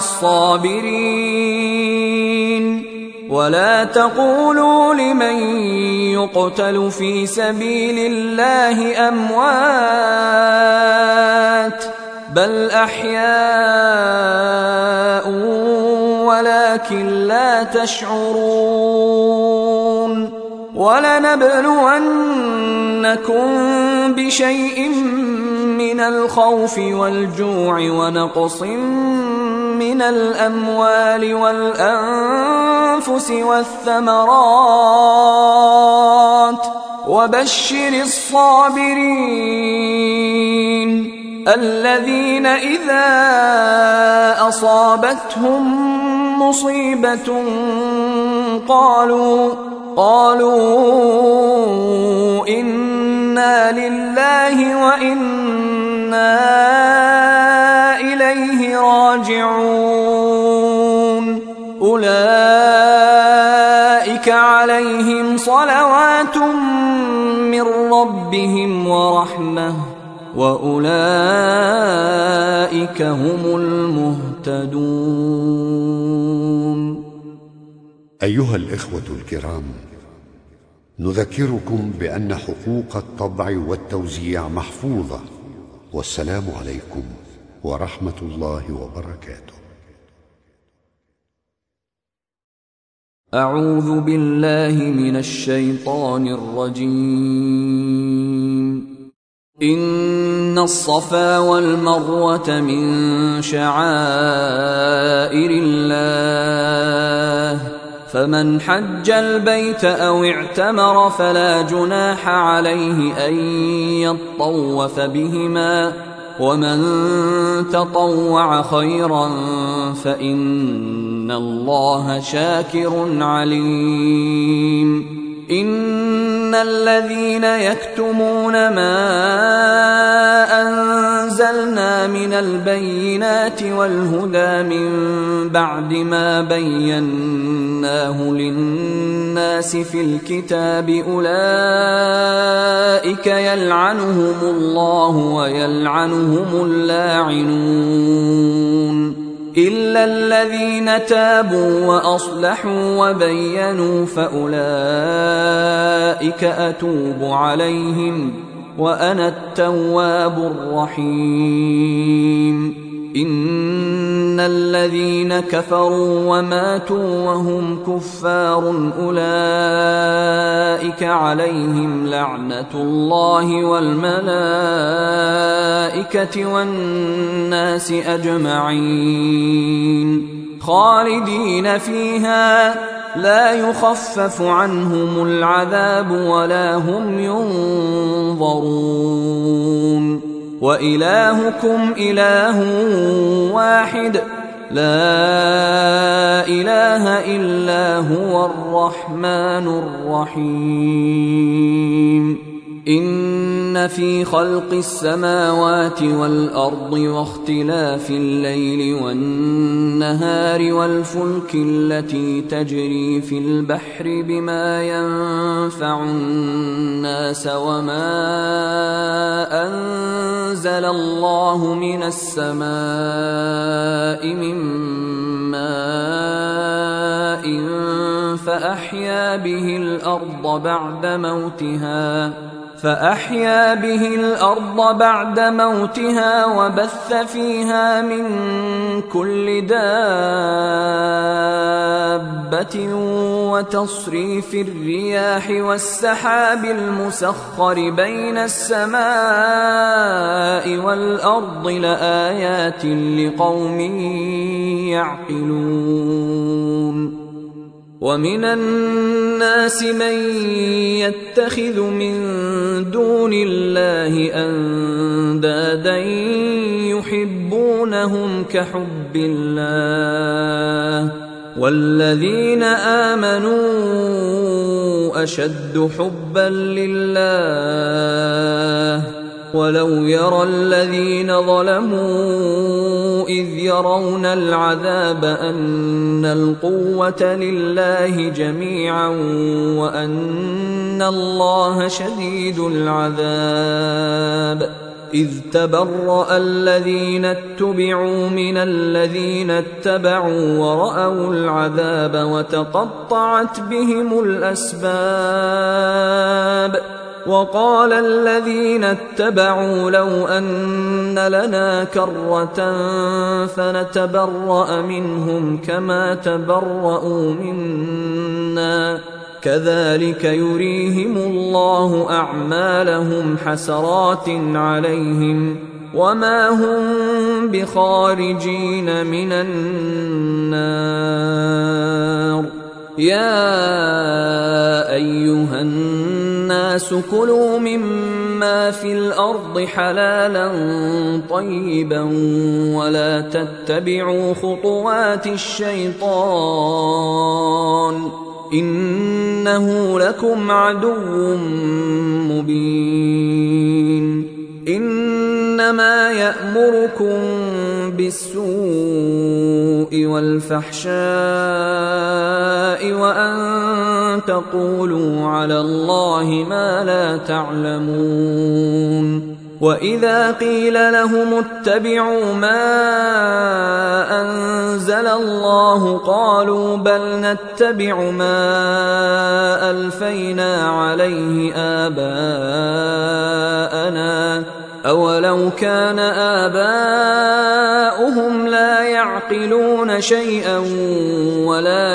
الصابرين ولا تقولوا لمن يقتل في سبيل الله أموات بل أحياء ولكن لا تشعرون ولنبلونكم بشيء من الخوف والجوع ونقص من من الأموال والأنفس والثمرات وبشر الصابرين الذين إذا أصابتهم مصيبة قالوا إنا لله وإنا إليه راجعون أولئك عليهم صلوات من ربهم ورحمة وأولئك هم المهتدون. أيها الإخوة الكرام، نذكركم بأن حقوق الطبع والتوزيع محفوظة، والسلام عليكم ورحمة الله وبركاته. أعوذ بالله من الشيطان الرجيم. إن الصفا والمروة من شعائر الله فمن حج البيت أو اعتمر فلا جناح عليه أن يطوف بهما ومن تطوع خيرا فإن الله شاكر عليم. إن الذين يكتمون ما أنزلنا من البينات والهدى من بعد ما بيناه للناس في الكتاب أولئك يلعنهم الله ويلعنهم اللاعنون إلا الذين تابوا وأصلحوا وبينوا فأولئك أتوب عليهم وأنا التواب الرحيم. إن الذين كفروا وماتوا وهم كفار أولئك عليهم لعنة الله والملائكة والناس أجمعين خالدين فيها لا يخفف عنهم العذاب ولا هم ينظرون. وإلهكم إله واحد لا إله إلا هو الرحمن الرحيم. إن في خلق السماوات والأرض واختلاف الليل والنهار والفلك التي تجري في البحر بما ينفع الناس وما أنزل الله من السماء من ماء فأحيا به الأرض بعد موتها وبث فيها من كل دابة وتصريف الرياح والسحاب المسخر بين السماء والأرض لآيات لقوم يعقلون. ومن الناس من يتخذ من دون الله أندادا يحبونهم كحب الله والذين آمنوا أشد حبا لله ولو يرى الذين ظلموا إذ يرون العذاب أن القوة لله جميعا وأن الله شديد العذاب إذ تبرأ الذين اتبعوا من الذين اتبعوا ورأوا العذاب وتقطعت بهم الأسباب وقال الذين اتبعوا لو أن لنا كرة فنتبرأ منهم كما تبرأوا منا كذلك يريهم الله أعمالهم حسرات عليهم وما هم بخارجين من النار. يا أيها الناس كلوا مما في الأرض حلالا طيبا ولا تتبعوا خطوات الشيطان إنه لكم عدو مبين. إنما يأمركم بالسوء والفحشاء وأن تقولوا على الله ما لا تعلمون. وإذا قيل لهم اتبعوا ما أنزل الله قالوا بل نتبع ما ألفينا عليه آباءنا أولو كان آباؤهم لا يعقلون شيئا ولا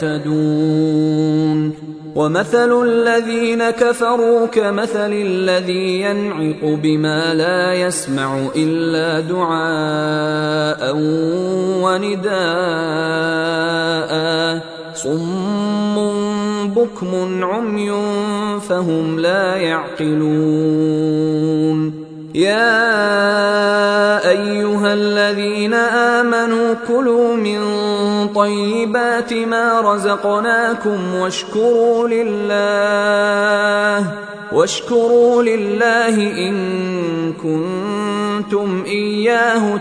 يهتدون. ومثل الذين كفروا كمثل الذي ينعق بما لا يسمع إلا دعاء ونداء صم بكم عمي فهم لا يعقلون. يا أيها الذين آمنوا كلوا من طيبات ما رزقناكم واشكروا لله إن كنتم إياه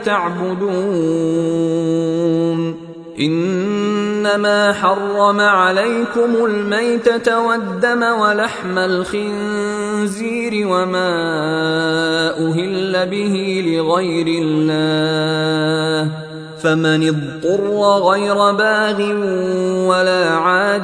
تعبدون. إنما حرم عليكم الميتة والدم ولحم الخنزير وما أهل به لغير الله فمن اضطر غير باغ ولا عاد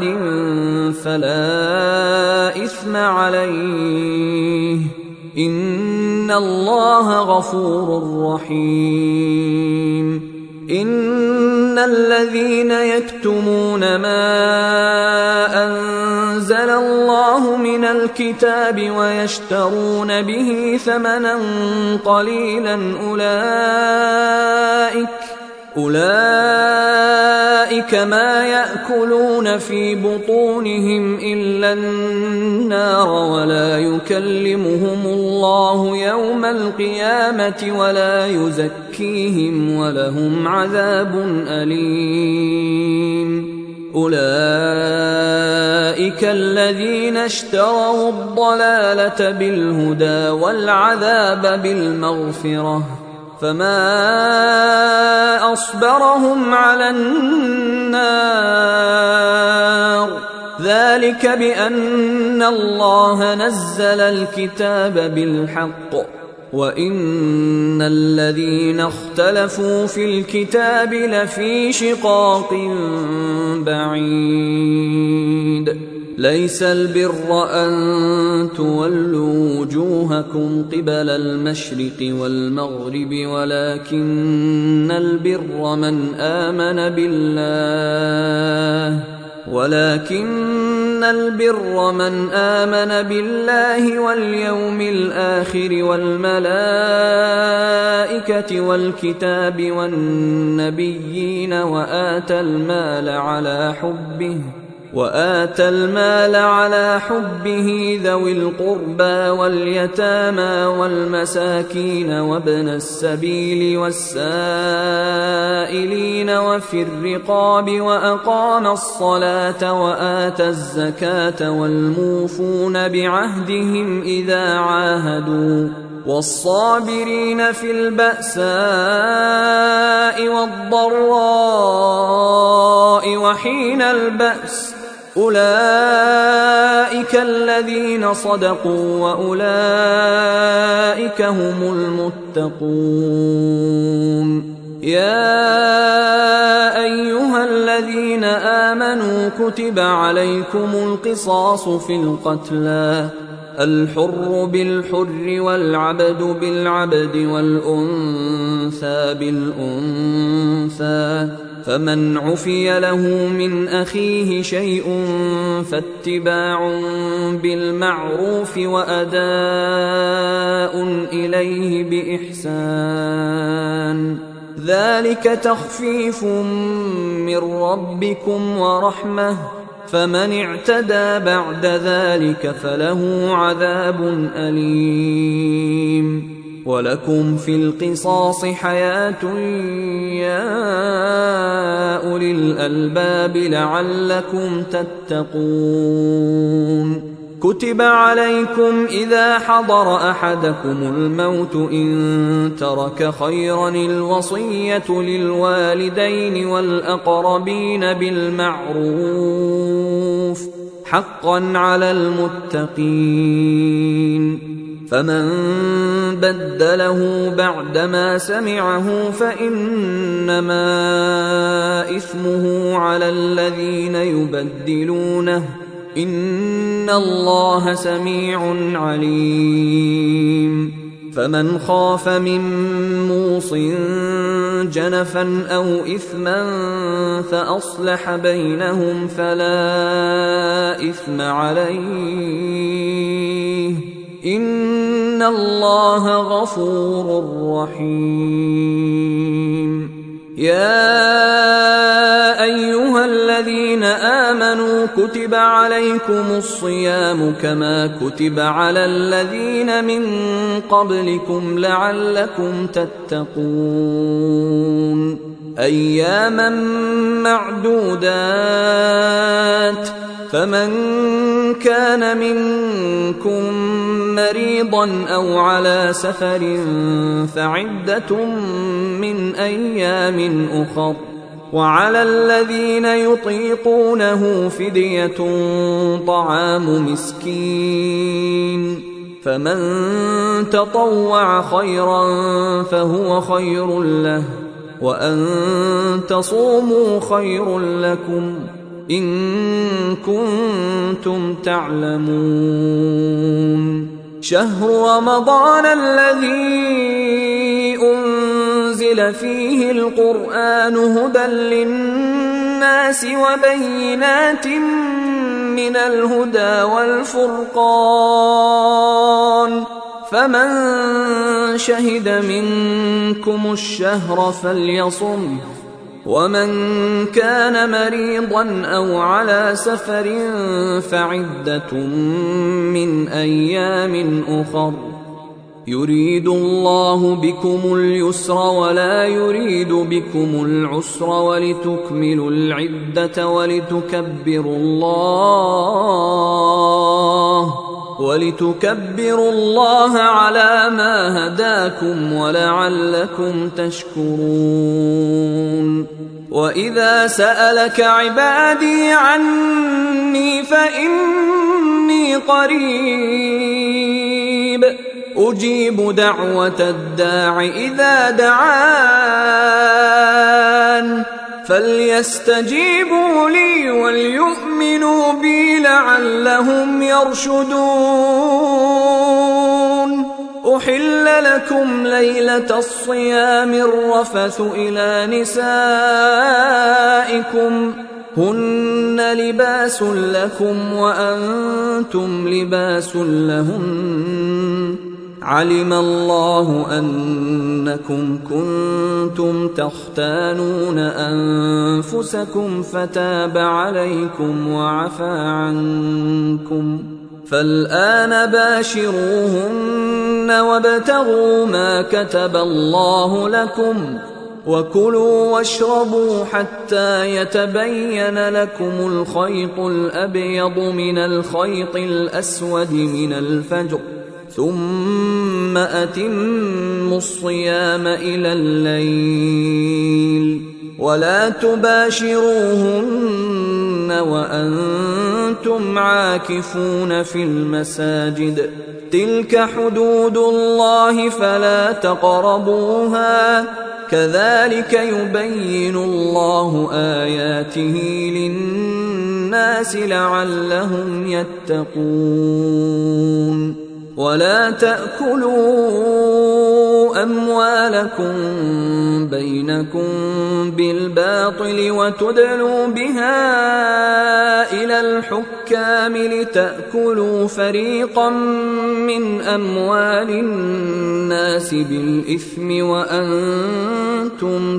فلا إثم عليه إن الله غفور رحيم. إن الذين يكتمون ما أنزل الله من الكتاب ويشترون به ثمنا قليلا أولئك ما يأكلون في بطونهم إلا النار ولا يكلمهم الله يوم القيامة ولا يزكيهم ولهم عذاب أليم. أولئك الذين اشتروا الضلالة بالهدى والعذاب بالمغفرة فما أصبرهم على النار ذلك بأن الله نزل الكتاب بالحق وإن الذين اختلفوا في الكتاب لفي شقاق بعيد. ليس البر أن تولوا وجوهكم قبل المشرق والمغرب ولكن البر من آمن بالله واليوم الآخر والملائكة والكتاب والنبيين وآتى المال على حبه ذوي القربى واليتامى والمساكين وابن السبيل والسائلين وفي الرقاب وأقام الصلاة وآتى الزكاة والموفون بعهدهم إذا عاهدوا والصابرين في البأساء والضراء وحين البأس أولئك الذين صدقوا وأولئك هم المتقون. يا أيها الذين آمنوا كتب عليكم القصاص في القتلى الحر بالحر والعبد بالعبد والأنثى بالأنثى، فمن عفي له من أخيه شيء فاتباع بالمعروف وأداء إليه بإحسان، ذلك تخفيف من ربكم ورحمة، فمن اعتدى بعد ذلك فله عذاب أليم. ولكم في القصاص حياة يا أولي الألباب لعلكم تتقون. كتب عليكم إذا حضر أحدكم الموت إن ترك خيرا الوصية للوالدين والأقربين بالمعروف حقا على المتقين، فمن بدله بعدما سمعه فإنما إثمه على الذين يبدلونه، إن الله سميع عليم. فمن خاف من موص جنفا أو إثما فأصلح بينهم فلا إثم عليه، إن الله غفور رحيم. يا أيها الذين آمنوا كتب عليكم الصيام كما كتب على الذين من قبلكم لعلكم تتقون، أياما معدودات، فمن كان منكم مريضا أو على سفر فعدة من أيام أخر، وعلى الذين يطيقونه فدية طعام مسكين، فمن تطوع خيرا فهو خير له، وأن تصوموا خير لكم إن كنتم تعلمون. شهر رمضان الذي أنزل فيه القرآن هدى للناس وبينات من الهدى والفرقان، فمن شهد منكم الشهر فليصمه، ومن كان مريضا أو على سفر فعدة من أيام أخر، يريد الله بكم اليسر ولا يريد بكم العسر ولتكملوا العدة ولتكبروا الله على ما هداكم ولعلكم تشكرون. وإذا سألك عبادي عني فإني قريب أجيب دعوة الداع إذا دعان، فليستجيبوا لي وليؤمنوا بي لعلهم يرشدون. أحل لكم ليلة الصيام الرفث إلى نسائكم هن لباس لكم وأنتم لباس لهن، علم الله أنكم كنتم تختانون أنفسكم فتاب عليكم وعفى عنكم، فالآن باشروهن وابتغوا ما كتب الله لكم، وكلوا واشربوا حتى يتبين لكم الخيط الأبيض من الخيط الأسود من الفجر، ثم أتموا الصيام إلى الليل، ولا تباشروهن وأنتم عاكفون في المساجد، تلك حدود الله فلا تقربوها، كذلك يبين الله آياته للناس للناس لعلهم يتقون. ولا تأكلوا أموالكم بينكم بالباطل وتدلوا بها إلى الحكام لتأكلوا فريقا من أموال الناس بالإثم وأنتم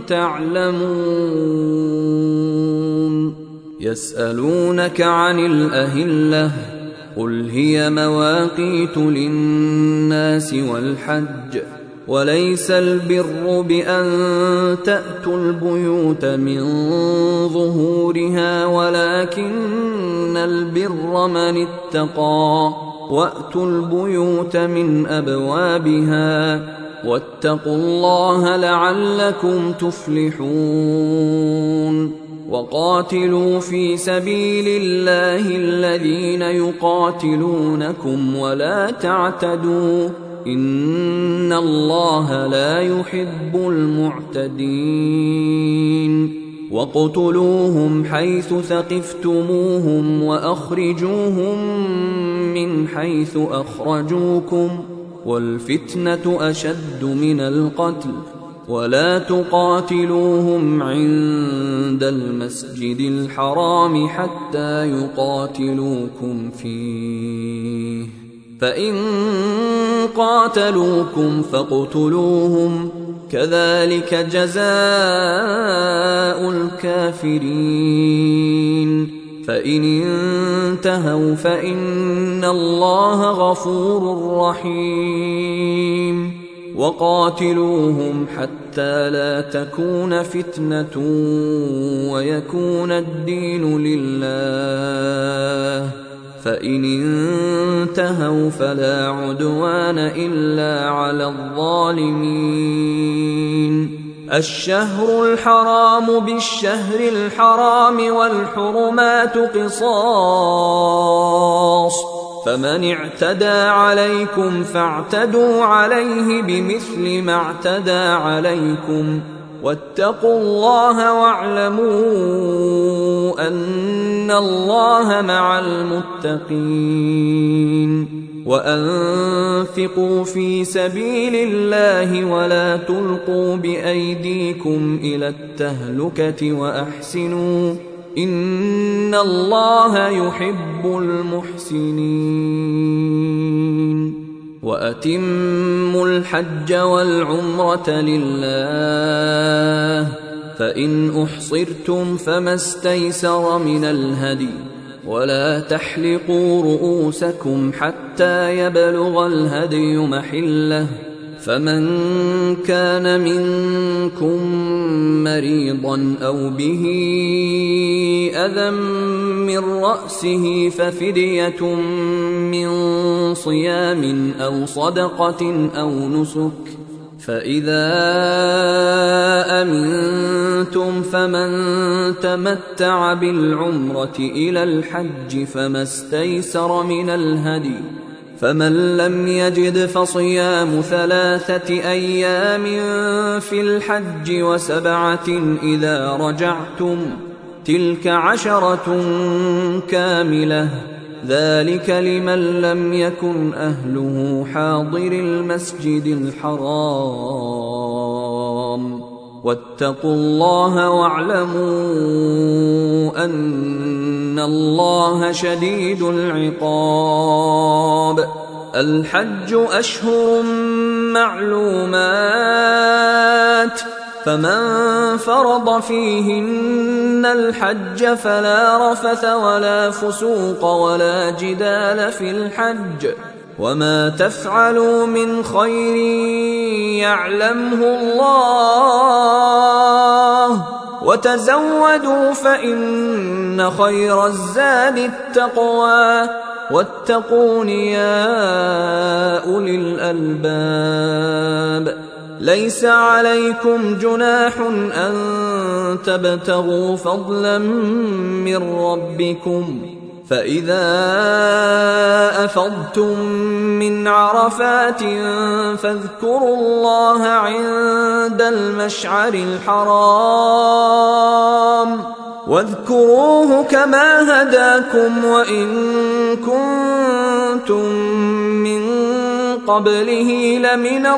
تعلمون. يسألونك عن الأهلة قل هي مواقيت للناس والحج وليس البر بأن تأتوا البيوت من ظهورها ولكن البر من اتقى وأتوا البيوت من أبوابها واتقوا الله لعلكم تفلحون. وقاتلوا في سبيل الله الذين يقاتلونكم ولا تعتدوا إن الله لا يحب المعتدين. واقتلوهم حيث ثقفتموهم وأخرجوهم من حيث أخرجوكم والفتنة أشد من القتل ولا تقاتلوهم عند المسجد الحرام حتى يقاتلوكم فيه فإن قاتلوكم فاقتلوهم كذلك جزاء الكافرين. فإن انتهوا فإن الله غفور رحيم. وقاتلوهم حتى لا تكون فتنة ويكون الدين لله فإن انتهوا فلا عدوان إلا على الظالمين. الشهر الحرام بالشهر الحرام والحرمات قصاص فمن اعتدى عليكم فاعتدوا عليه بمثل ما اعتدى عليكم واتقوا الله واعلموا أن الله مع المتقين. وأنفقوا في سبيل الله ولا تلقوا بأيديكم إلى التهلكة وأحسنوا إن الله يحب المحسنين. وأتموا الحج والعمرة لله فإن أحصرتم فما استيسر من الهدي ولا تحلقوا رؤوسكم حتى يبلغ الهدي محله فمن كان منكم مريضا أو به أذى من رأسه ففدية من صيام أو صدقة أو نسك فإذا أمنتم فمن تمتع بالعمرة إلى الحج فما استيسر من الهدي فمن لم يجد فصيام 3 أيام في الحج و7 إذا رجعتم تلك 10 كاملة ذلك لمن لم يكن أهله حاضر المسجد الحرام واتقوا الله واعلموا أن الله شديد العقاب. الحج أشهر معلومات فمن فرض فيهن الحج فلا رفث ولا فسوق ولا جدال في الحج وما تفعلوا من خير يعلمه الله وتزودوا فإن خير الزاد التقوى واتقون يا أولي الألباب. ليس عليكم جناح أن تبتغوا فضلا من ربكم فإذا أفضتم من عرفات فاذكروا الله عند المشعر الحرام واذكروه كما هداكم وإن كنتم من قبله لمن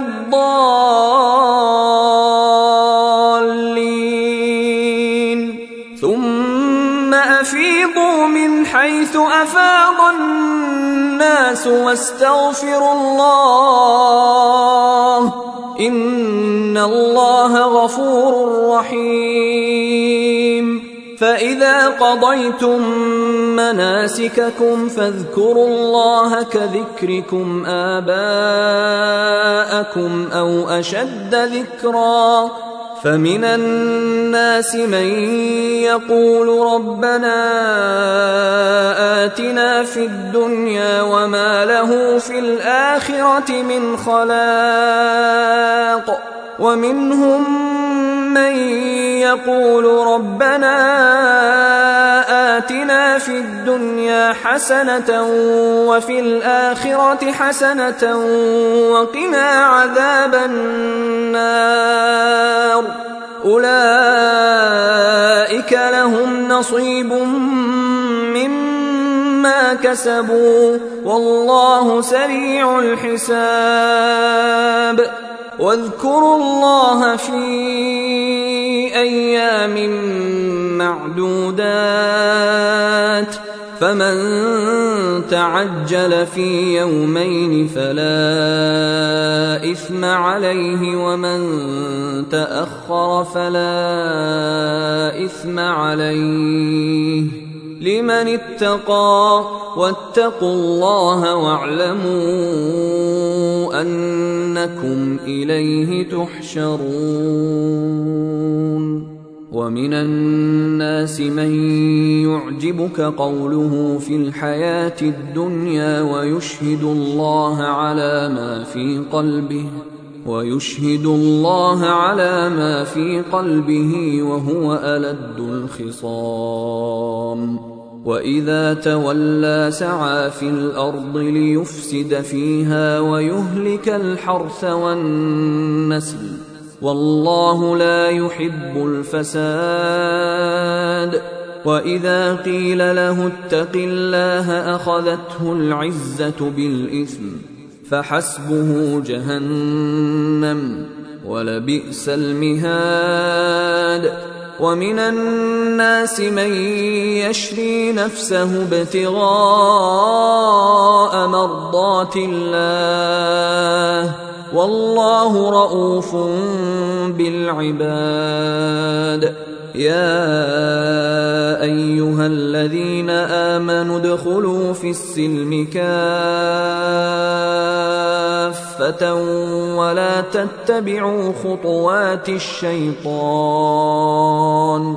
الضالين ثم أفيضوا من حيث أفاض الناس واستغفروا الله إن الله غفور رحيم فإذا قضيتم مناسككم فاذكروا الله كذكركم آباءكم أو أشد ذكرا فمن الناس من يقول ربنا آتنا في الدنيا وما له في الآخرة من خلاق ومنهم من يقول ربنا آتنا في الدنيا حسنة وفي الآخرة حسنة وقنا عذاب النار أولئك لهم نصيب مما كسبوا والله سريع الحساب واذكروا الله في أيام معدودات فمن تعجل في يومين فلا إثم عليه ومن تأخر فلا إثم عليه لمن اتقى واتقوا الله واعلموا أنكم إليه تحشرون ومن الناس من يعجبك قوله في الحياة الدنيا ويشهد الله على ما في قلبه وهو ألد الخصام وإذا تولى سعى في الأرض ليفسد فيها ويهلك الحرث والنسل والله لا يحب الفساد وإذا قيل له اتق الله أخذته العزة بالإثم فحسبه جهنم ولبئس المهاد ومن الناس من يشري نفسه ابتغاء مرضات الله والله رؤوف بالعباد يا أيها الذين آمنوا ادخلوا في السلم كافة ولا تتبعوا خطوات الشيطان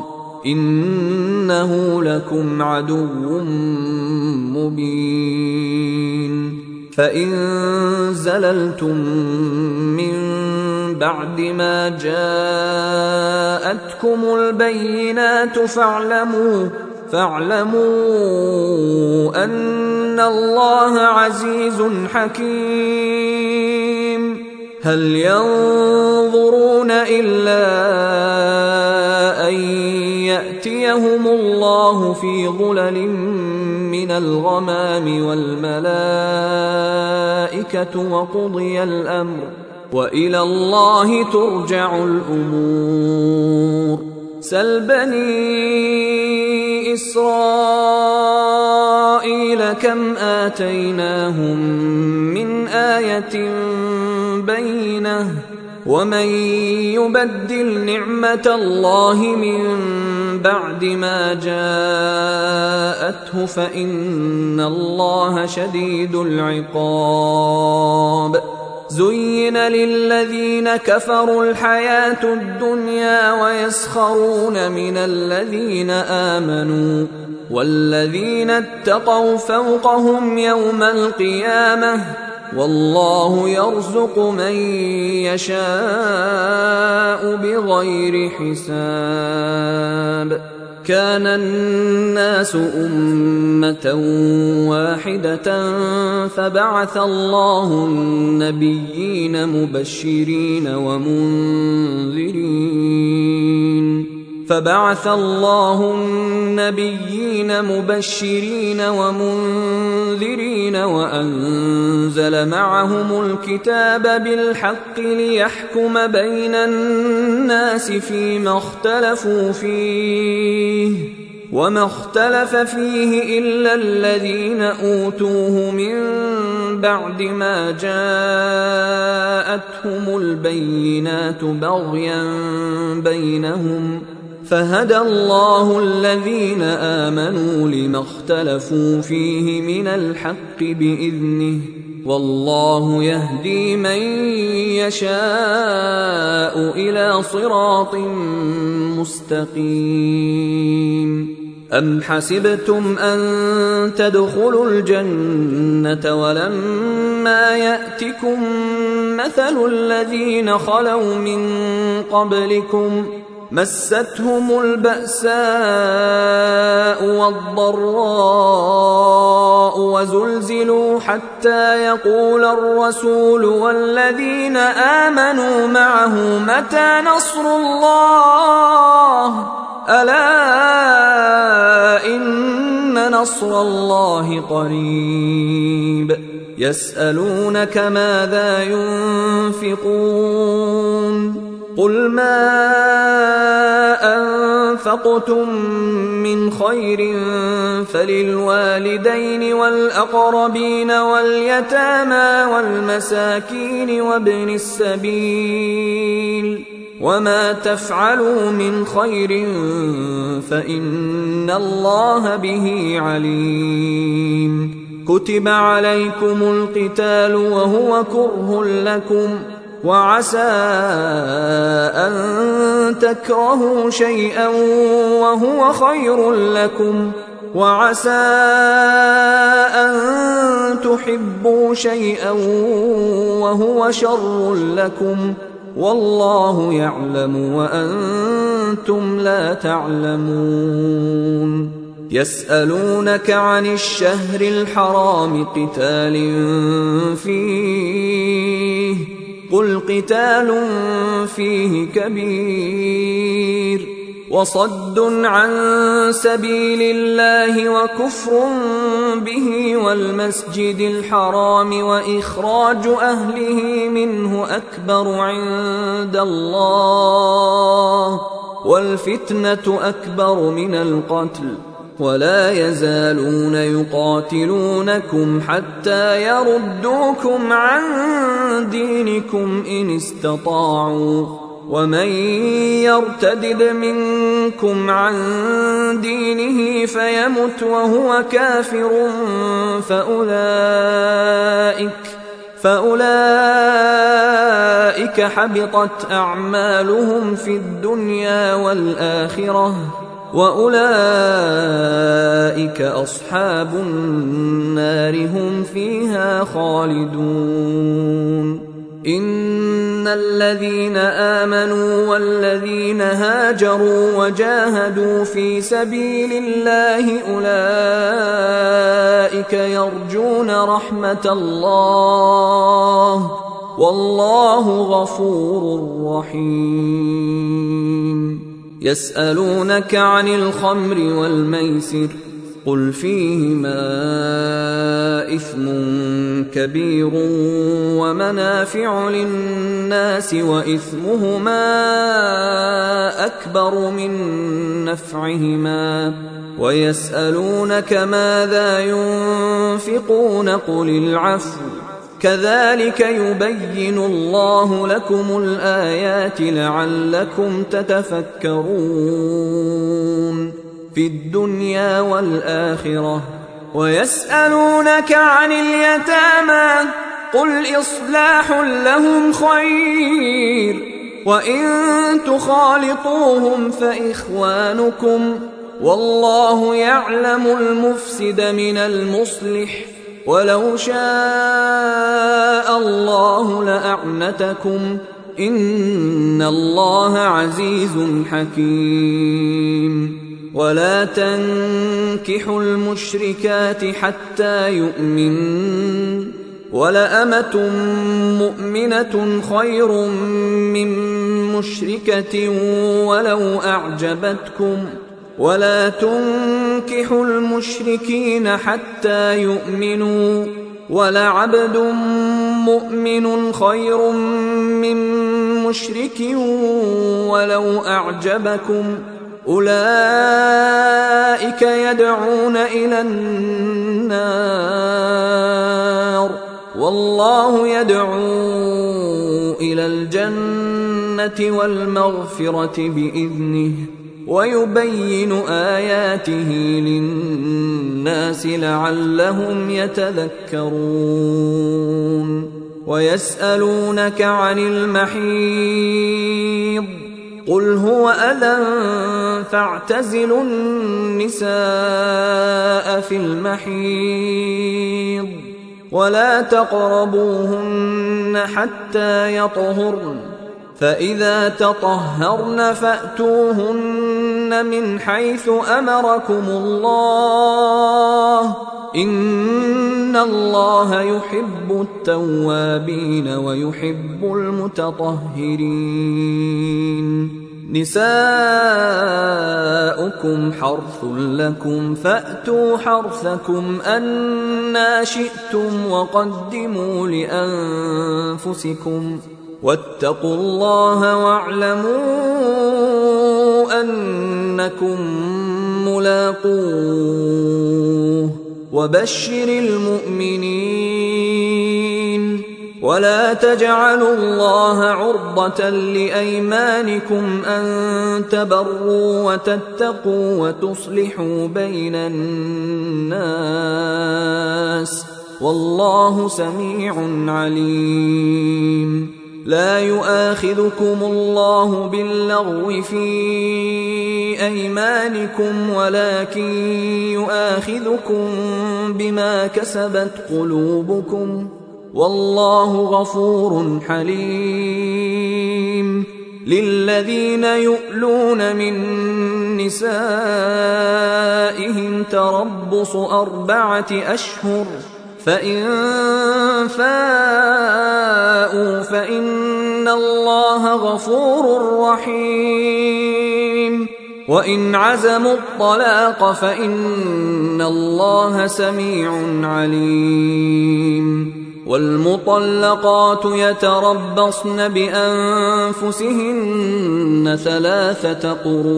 إنه لكم عدو مبين فإن زللتم من بعد ما جاءتكم البينات فاعلموا أن الله عزيز حكيم هل ينظرون إلا أن يأتيهم الله في ظلل من الغمام والملائكة وقضي الأمر وإلى الله ترجع الأمور سل بني إسرائيل كم آتيناهم من آية بينة ومن يبدل نعمة الله من بعد ما جاءته فإن الله شديد العقاب زين للذين كفروا الحياة الدنيا ويسخرون من الذين آمنوا والذين اتقوا فوقهم يوم القيامة والله يرزق من يشاء بغير حساب كان الناس أمة واحدة فبعث الله النبيين مبشرين ومنذرين فبعث الله النبيين مبشرين ومنذرين وأنزل معهم الكتاب بالحق ليحكم بين الناس فيما اختلفوا فيه وما اختلف فيه إلا الذين أوتوه من بعد ما جاءتهم البينات بغيا بينهم فهدى الله الذين آمنوا لما اختلفوا فيه من الحق بإذنه والله يهدي من يشاء إلى صراط مستقيم. أم حسبتم أن تدخلوا الجنة ولما يأتكم مثل الذين خلوا من قبلكم مستهم البأساء والضراء وزلزلوا حتى يقول الرسول والذين آمنوا معه متى نصر الله ألا إن نصر الله قريب. يسألونك ماذا ينفقون قل ما أنفقتم من خير فللوالدين والأقربين واليتامى والمساكين وابن السبيل وما تفعلوا من خير فإن الله به عليم. كتب عليكم القتال وهو كره لكم وعسى أن تكرهوا شيئا وهو خير لكم وعسى أن تحبوا شيئا وهو شر لكم والله يعلم وأنتم لا تعلمون. يسألونك عن الشهر الحرام قتال فيه قل قتال فيه كبير وصد عن سبيل الله وكفر به والمسجد الحرام وإخراج أهله منه أكبر عند الله والفتنة أكبر من القتل ولا يزالون يقاتلونكم حتى يردوكم عن دينكم إن استطاعوا ومن يرتدد منكم عن دينه فيمت وهو كافر فأولئك حبطت أعمالهم في الدنيا والآخرة وأولئك أصحاب النار هم فيها خالدون. إن الذين آمنوا والذين هاجروا وجاهدوا في سبيل الله أولئك يرجون رحمة الله والله غفور رحيم. يسألونك عن الخمر والميسر قل فيهما إثم كبير ومنافع للناس وإثمهما أكبر من نفعهما ويسألونك ماذا ينفقون قل العفو كذلك يبين الله لكم الآيات لعلكم تتفكرون في الدنيا والآخرة. ويسألونك عن اليتامى قل إصلاح لهم خير وإن تخالطوهم فإخوانكم والله يعلم المفسد من المصلح ولو شاء الله لأعنتكم إن الله عزيز حكيم. ولا تنكحوا المشركات حتى ولأمة مؤمنة خير من مشركة ولو أعجبتكم ولا تنكحوا المشركين حتى يؤمنوا ولعبد مؤمن خير من مشرك ولو أعجبكم أولئك يدعون إلى النار والله يدعو إلى الجنة والمغفرة بإذنه ويبين آياته للناس لعلهم يتذكرون ويسألونك عن المحيض قل هو أذى فاعتزلوا النساء في المحيض ولا تقربوهن حتى يطهرن فإذا تطهرن فأتوهن من حيث أمركم الله إن الله يحب التوابين ويحب المتطهرين نساؤكم حرث لكم فأتوا حرثكم أنى شئتم وقدموا لأنفسكم واتقوا الله واعلموا أنكم ملاقوه وبشر المؤمنين ولا تجعلوا الله عرضة لأيمانكم أن تبروا وتتقوا وتصلحوا بين الناس والله سميع عليم لا يؤاخذكم الله باللغو في أيمانكم ولكن يؤاخذكم بما كسبت قلوبكم والله غفور حليم للذين يؤلون من نسائهم تربص 4 أشهر فإن فاءوا فإن الله غفور رحيم وإن عزموا الطلاق فإن الله سميع عليم والمطلقات يتربصن بأنفسهن 3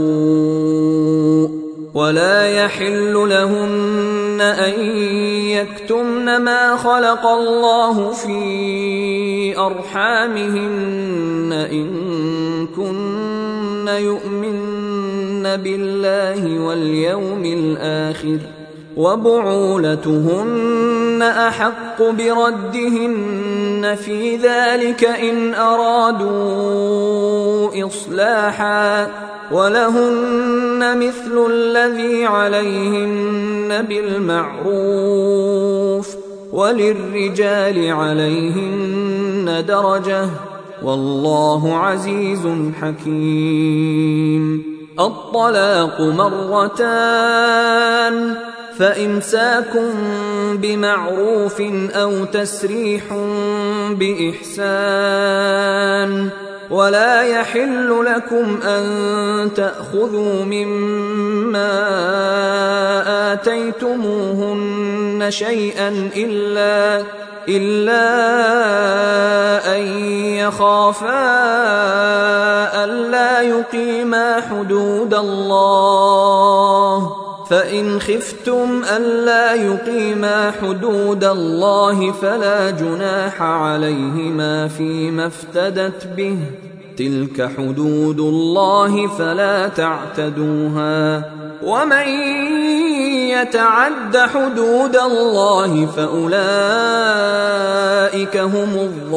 قروء ولا يحل لهن أن يكتمن ما خلق الله في أرحامهن إن كن يؤمن بالله واليوم الآخر وبعولتهن أحق بردهن في ذلك إن أرادوا إصلاحا ولهن مثل الذي عليهن بالمعروف وللرجال عليهن درجة والله عزيز حكيم الطلاق 2 فإمساك بمعروف أو تسريح بإحسان ولا يحل لكم أن تأخذوا مما آتيتموهن شيئا إلا أن يخافا ألا يقيما حدود الله فإن خفتم ألا يقيما حدود الله فلا جناح عليهما فيما افتدت به تلك حدود الله فلا تعتدوها ومن يتعد حدود الله فأولئك هم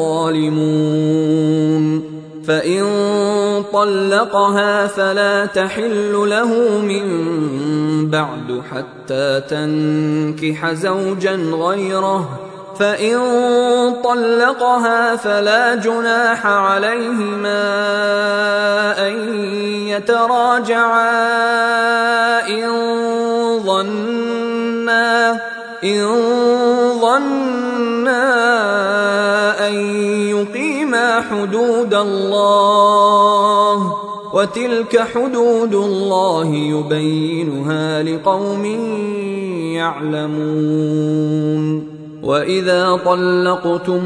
الظالمون فإن طلقها فلا تحل له من بعد حتى تنكح زوجا غيره فإن طلقها فلا جناح عليهما أن يتراجعا إن ظنا أن يقيما حدود الله وتلك حدود الله يبينها لقوم يعلمون. وإذا طلقتم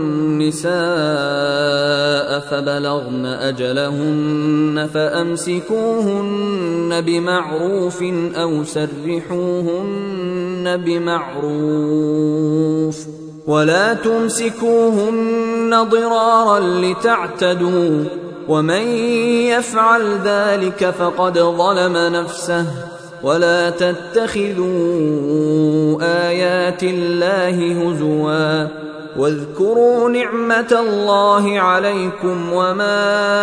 النساء فبلغن أجلهن فأمسكوهن بمعروف أو سرحوهن بمعروف، ولا تمسكوهن ضرارا لتعتدوا، ومن يفعل ذلك فقد ظلم نفسه. ولا تتخذوا آيات الله هزوا، واذكروا نعمة الله عليكم وما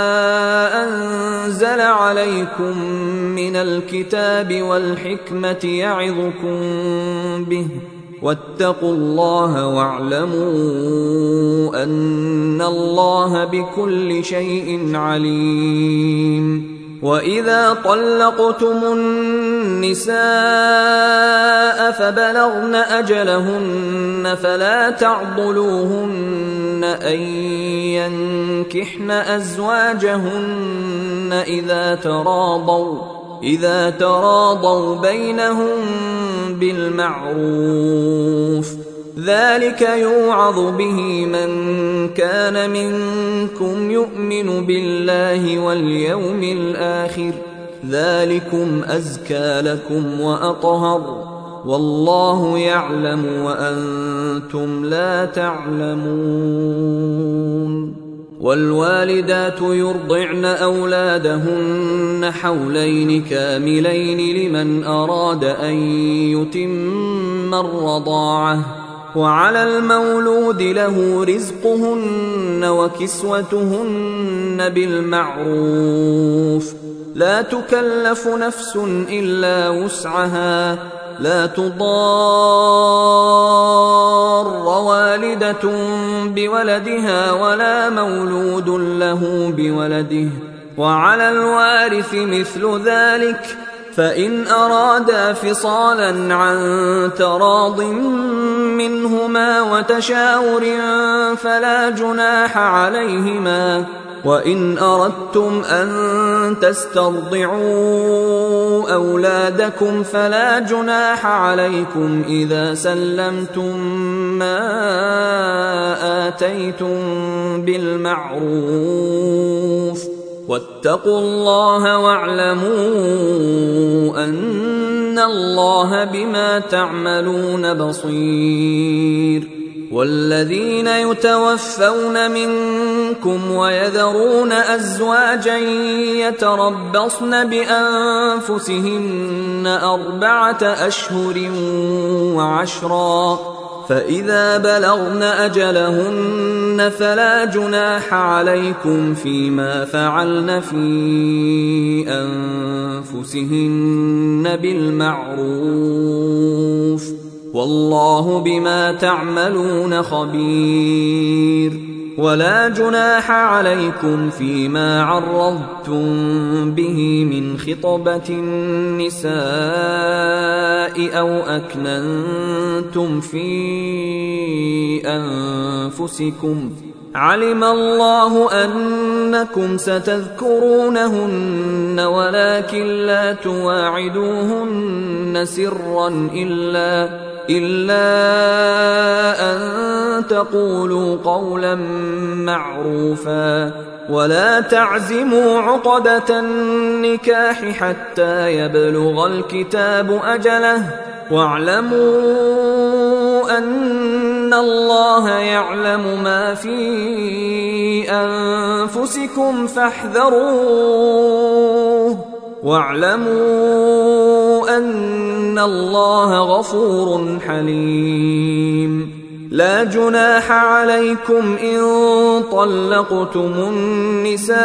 أنزل عليكم من الكتاب والحكمة يعظكم به، واتقوا الله واعلموا أن الله بكل شيء عليم. وإذا طلقتم النساء فبلغن أجلهن فلا تعضلوهن أن ينكحن أزواجهن إذا تراضوا بينهم بالمعروف، ذلك يوعظ به من كان منكم يؤمن بالله واليوم الآخر، ذلكم أزكى لكم وأطهر، والله يعلم وأنتم لا تعلمون. والوالدات يرضعن أولادهن حولين كاملين لمن أراد أن يتم الرضاعة، وعلى المولود له رزقهن وكسوتهن بالمعروف، لا تكلف نفس إلا وسعها، لا تضار والدة بولدها ولا مولود له بولده، وعلى الوارث مثل ذلك، فإن أرادا فصالا عن تراض منهما وتشاور فلا جناح عليهما. وإن أردتم أن تسترضعوا أولادكم فلا جناح عليكم إذا سلمتم ما آتيتم بالمعروف، واتقوا الله واعلموا أن الله بما تعملون بصير. والذين يتوفون منكم ويذرون أزواجا يتربصن بأنفسهن 4 أشهر و10، فإذا بلغن أجلهن فلا جناح عليكم فيما فعلن في أنفسهن بالمعروف، والله بما تعملون خبير. ولا جناح عليكم فيما عرضتم به من خطبة النساء أو أكننتم في أنفسكم، علم الله أنكم ستذكرونهن ولكن لا تواعدوهن سرا إلا أن تقولوا قولا معروفا، ولا تعزموا عقدة النكاح حتى يبلغ الكتاب أجله، واعلموا أن الله يعلم ما في أنفسكم فاحذروه، واعلموا أن الله غفور حليم. لا جناح عليكم إن طلقتم النساء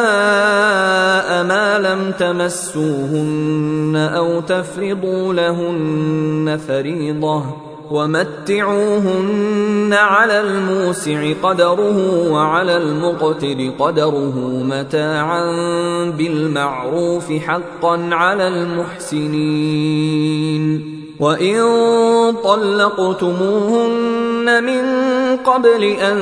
ما لم تمسوهن أو تفرضوا لهن فريضة، ومتعوهن على الموسع قدره وعلى المقتر قدره متاعا بالمعروف حقا على المحسنين. وإن طلقتموهن من قبل أن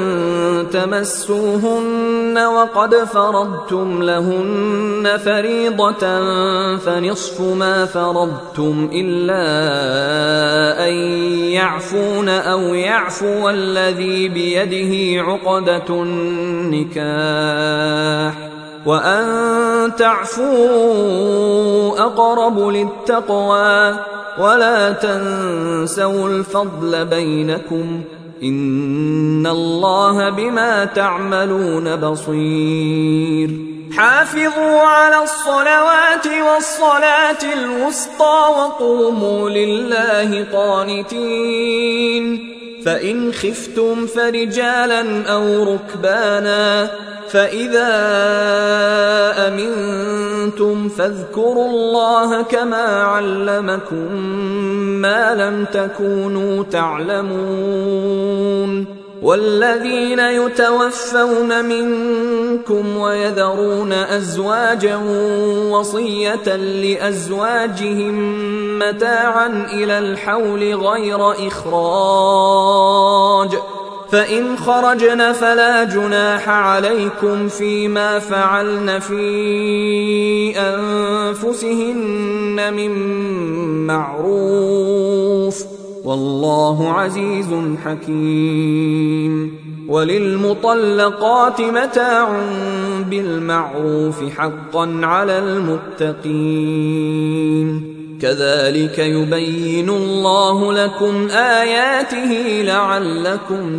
تمسوهن وقد فرضتم لهن فريضة فنصف ما فرضتم إلا أن يعفون أو يعفو الذي بيده عقدة النكاح وأن تعفوا أقرب للتقوى ولا تنسوا الفضل بينكم إن الله بما تعملون بصير حافظوا على الصلوات والصلاة الوسطى وقوموا لله قانتين فإن خفتم فرجالا أو ركبانا فإذا أمنتم فاذكروا الله كما علمكم ما لم تكونوا تعلمون والذين يتوفون منكم ويذرون أزواجا وصية لأزواجهم متاعا إلى الحول غير إخراج فإن خرجن فلا جناح عليكم فيما فعلن في أنفسهن من معروف والله عزيز حكيم وللمطلقات متاع بالمعروف حقا على المتقين كذلك يبين الله لكم آياته لعلكم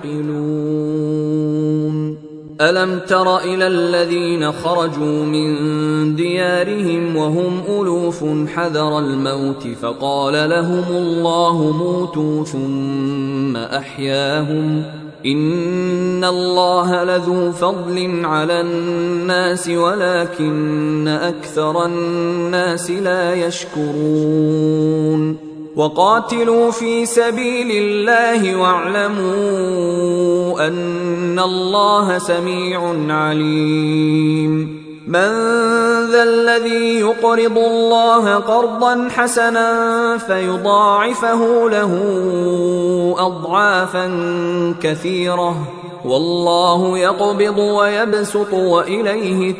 تعقلون ألم تر إلى الذين خرجوا من ديارهم وهم ألوف حذر الموت فقال لهم الله موتوا ثم أحياهم إن الله لذو فضل على الناس ولكن أكثر الناس لا يشكرون وقاتلوا في سبيل الله واعلموا أن الله سميع عليم من ذا الذي يقرض الله قرضا حسنا فيضاعفه له أضعافا كثيرة والله يقبض ويبسط وإليه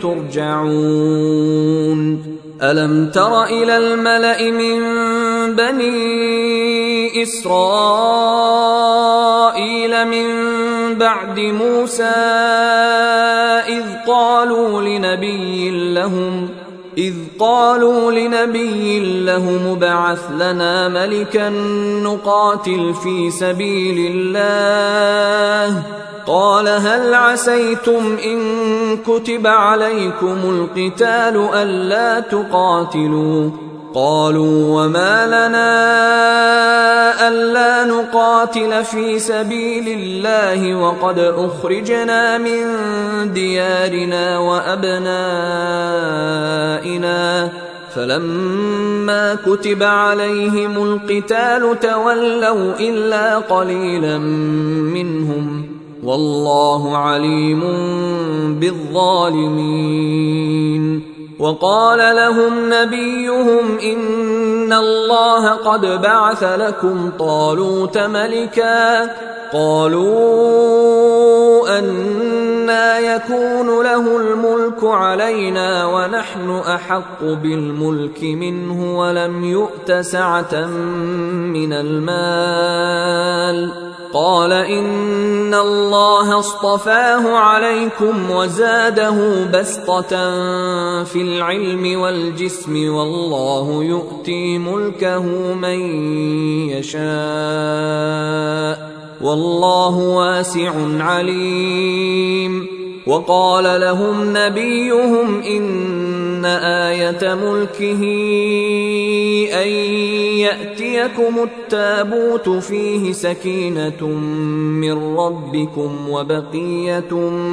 ترجعون ألم تر إلى الملأ من بني إسرائيل من بعد موسى إذ قالوا لنبي لهم ابعث لنا ملكا نقاتل في سبيل الله قال هل عسيتم إن كتب عليكم القتال ألا تقاتلوا قالوا وما لنا ألا نقاتل في سبيل الله وقد أخرجنا من ديارنا وأبنائنا فلما كتب عليهم القتال تولوا إلا قليلا منهم والله عليم بالظالمين وقال لهم نبيهم إن الله قد بعث لكم طالوت ملكا قالوا أنى يكون له الملك علينا ونحن أحق بالملك منه ولم يؤت سعة من المال قال إن الله اصطفاه عليكم وزاده بسطة في العلم والجسم والله يؤتي ملكه من يشاء والله واسع عليم وقال لهم نبيهم إن آية ملكه أن يأتيكم التابوت فيه سكينة من ربكم وبقية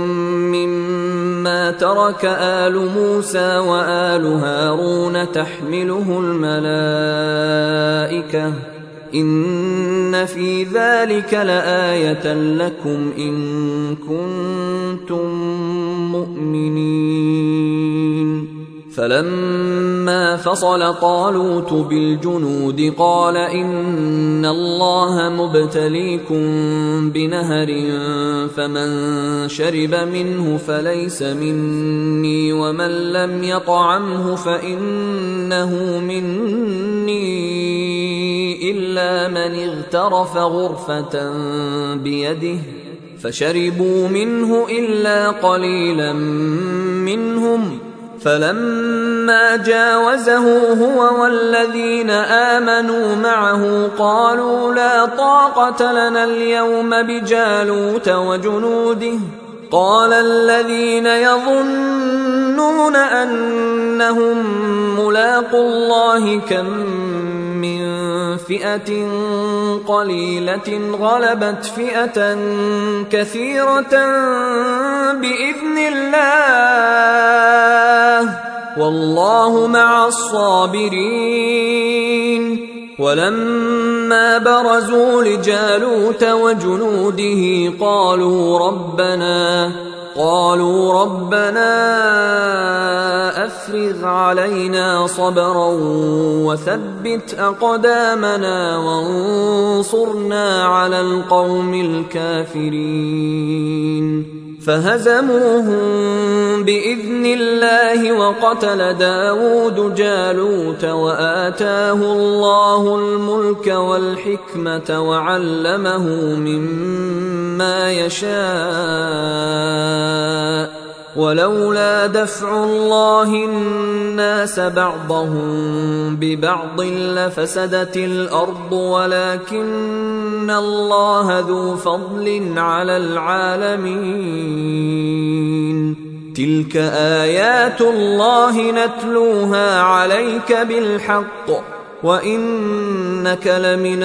مما ترك آل موسى وآل هارون تحمله الملائكة إن في ذلك لآية لكم إن كنتم مؤمنين فلما فصل طالوت بالجنود قال إن الله مبتليكم بنهر فمن شرب منه فليس مني ومن لم يطعمه فإنه مني إلا من اغترف غرفة بيده فشربوا منه إلا قليلا منهم فلما جاوزه هو والذين آمنوا معه قالوا لا طاقة لنا اليوم بجالوت وجنوده قال الذين يظنون أنهم ملاقو الله كم من فئة قليلة غلبت فئة كثيرة بإذن الله والله مع الصابرين ولما برزوا لجالوت وجنوده قالوا ربنا أفرغ علينا صبرا وثبت أقدامنا وانصرنا على القوم الكافرين فهزموهم بإذن الله وقتل داود جالوت وآتاه الله الملك والحكمة وعلمه مما يشاء ولولا دفع الله الناس بعضهم ببعض لفسدت الأرض ولكن الله ذو فضل على العالمين تلك آيات الله نتلوها عليك بالحق وإنك لمن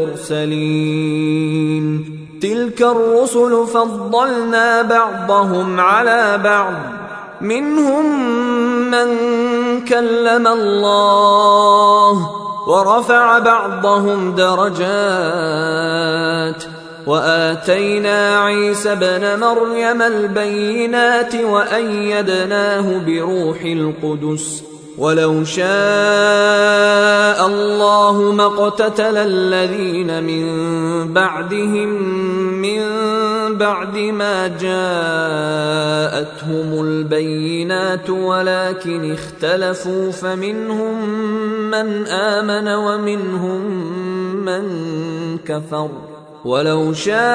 المرسلين تلك الرسل فضلنا بعضهم على بعض منهم من كلم الله ورفع بعضهم درجات وآتينا عيسى ابن مريم البينات وأيدناه بروح القدس ولو شاء الله ما اقتتل الذين من بعدهم من بعد ما جاءتهم البينات ولكن اختلفوا فمنهم من آمن ومنهم من كفر ولو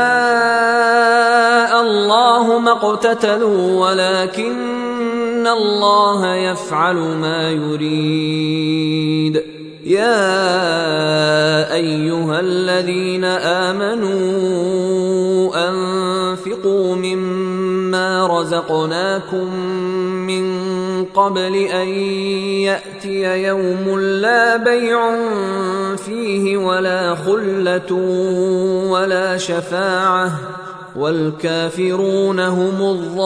شاء الله ما اقتتلوا ولكن الله يفعل ما يريد يا أيها الذين آمنوا أنفقوا مما رزقناكم من قبل أن يأتي يوم لا بيع فيه ولا خلة ولا شفاعة والكافرون هم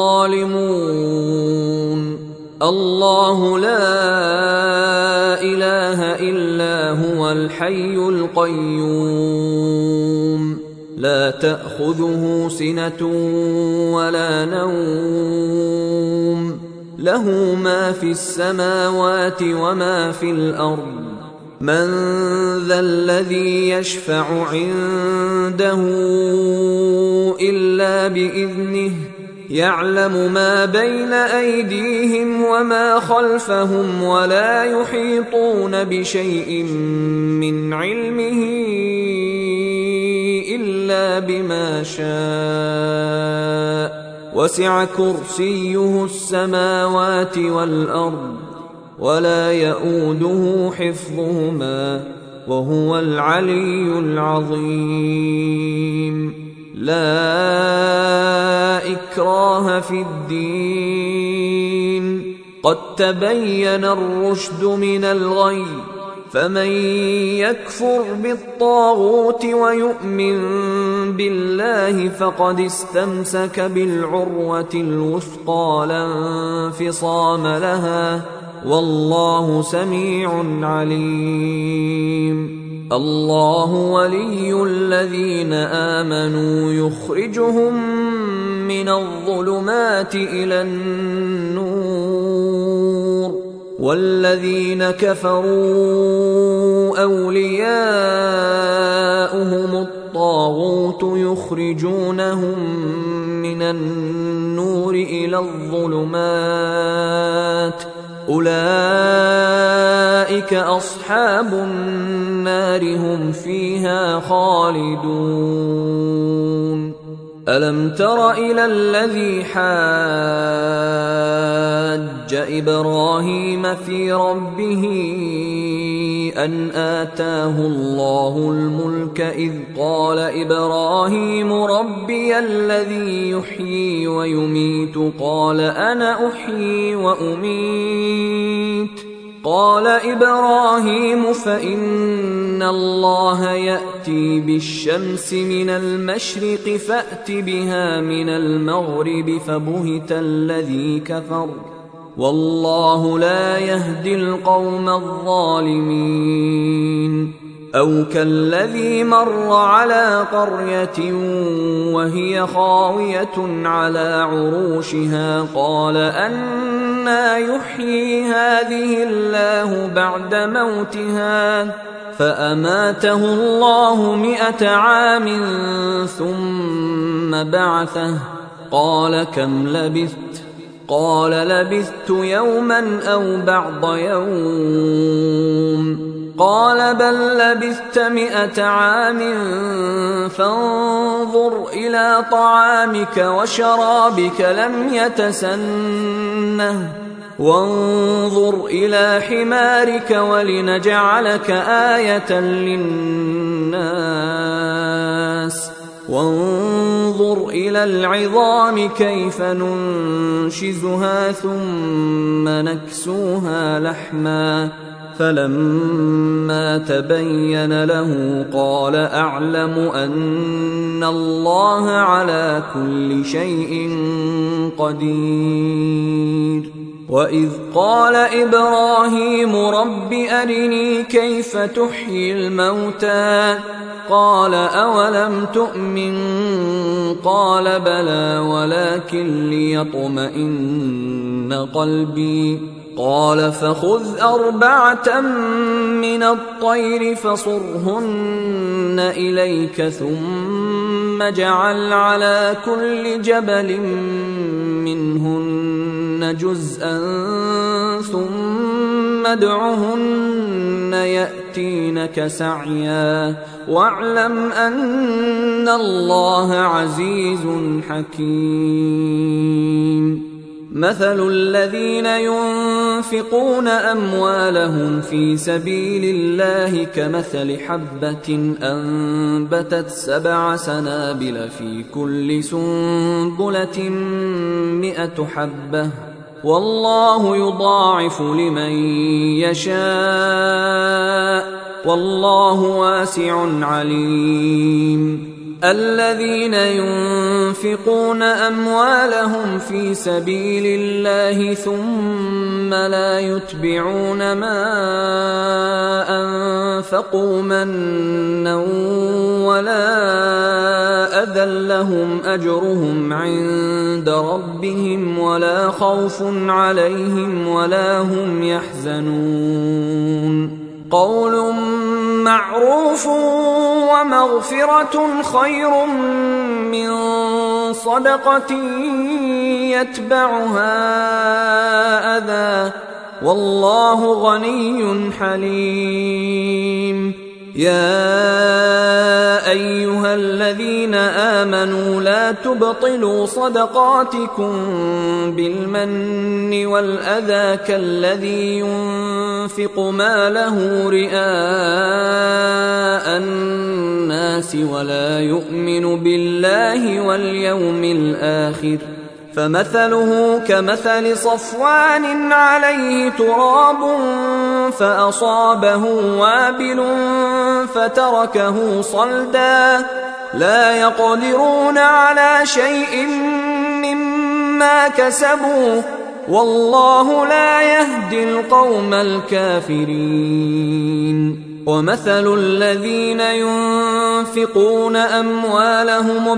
الظالمون الله لا إله إلا هو الحي القيوم لا تأخذه سنة ولا نوم له ما في السماوات وما في الأرض من ذا الذي يشفع عنده إلا بإذنه يعلم ما بين أيديهم وما خلفهم ولا يحيطون بشيء من علمه إلا بما شاء وسع كرسيه السماوات والأرض ولا يؤوده حفظهما وهو العلي العظيم لا إكراه في الدين قد تبين الرشد من الغي فمن يكفر بالطاغوت ويؤمن بالله فقد استمسك بالعروة الوثقى لا انفصام لها والله سميع عليم الله ولي الذين آمنوا يخرجهم من الظلمات إلى النور والذين كفروا أولياؤهم الطاغوت يخرجونهم من النور إلى الظلمات أولئك أصحاب النار هم فيها خالدون ألم تر إلى الذي حاج إبراهيم في ربه أن آتاه الله الملك إذ قال إبراهيم ربي الذي يحيي ويميت قال أنا أحيي وأميت قال إبراهيم فإن الله يأتي بالشمس من المشرق فأت بها من المغرب فبهت الذي كفر والله لا يهدي القوم الظالمين أو كالذي مر على قرية وهي خاوية على عروشها قال أنى يحيي هذه الله بعد موتها فأماته الله 100 عام ثم بعثه قال كم لبثت قال لبثت يوما أو بعض يوم قال بل لبثت 100 عام فانظر إلى طعامك وشرابك لم يتسنه وانظر إلى حمارك ولنجعلك آية للناس وانظر إلى العظام كيف ننشزها ثم نكسوها لحما فلما تبين له قال أعلم أن الله على كل شيء قدير وإذ قال إبراهيم رب أرني كيف تحيي الموتى قال أولم تؤمن قال بلى ولكن ليطمئن قلبي قال فخذ 4 من الطير فصرهن إليك ثم اجعل على كل جبل منهن جزءا ثم ادعهن يأتينك سعيا واعلم أن الله عزيز حكيم مثل الذين ينفقون أموالهم في سبيل الله كمثل حبة أنبتت 7 سنابل في كل سنبلة 100 حبة والله يضاعف لمن يشاء والله واسع عليم الذين ينفقون أموالهم في سبيل الله ثم لا يتبعون ما أنفقوا منا ولا أذى لهم أجرهم عند ربهم ولا خوف عليهم ولا هم يحزنون قول معروف ومغفرة خير من صدقة يتبعها أذى والله غني حليم يا أيها الذين آمنوا لا تبطلوا صدقاتكم بالمن والأذى كالذي ينفق ماله رئاء الناس ولا يؤمن بالله واليوم الآخر فمثله كمثل صفوان عليه تراب فأصابه وابل فتركه صلدا لا يقدرون على شيء مما كسبوا والله لا يهدي القوم الكافرين ومثل الذين ينفقون أموالهم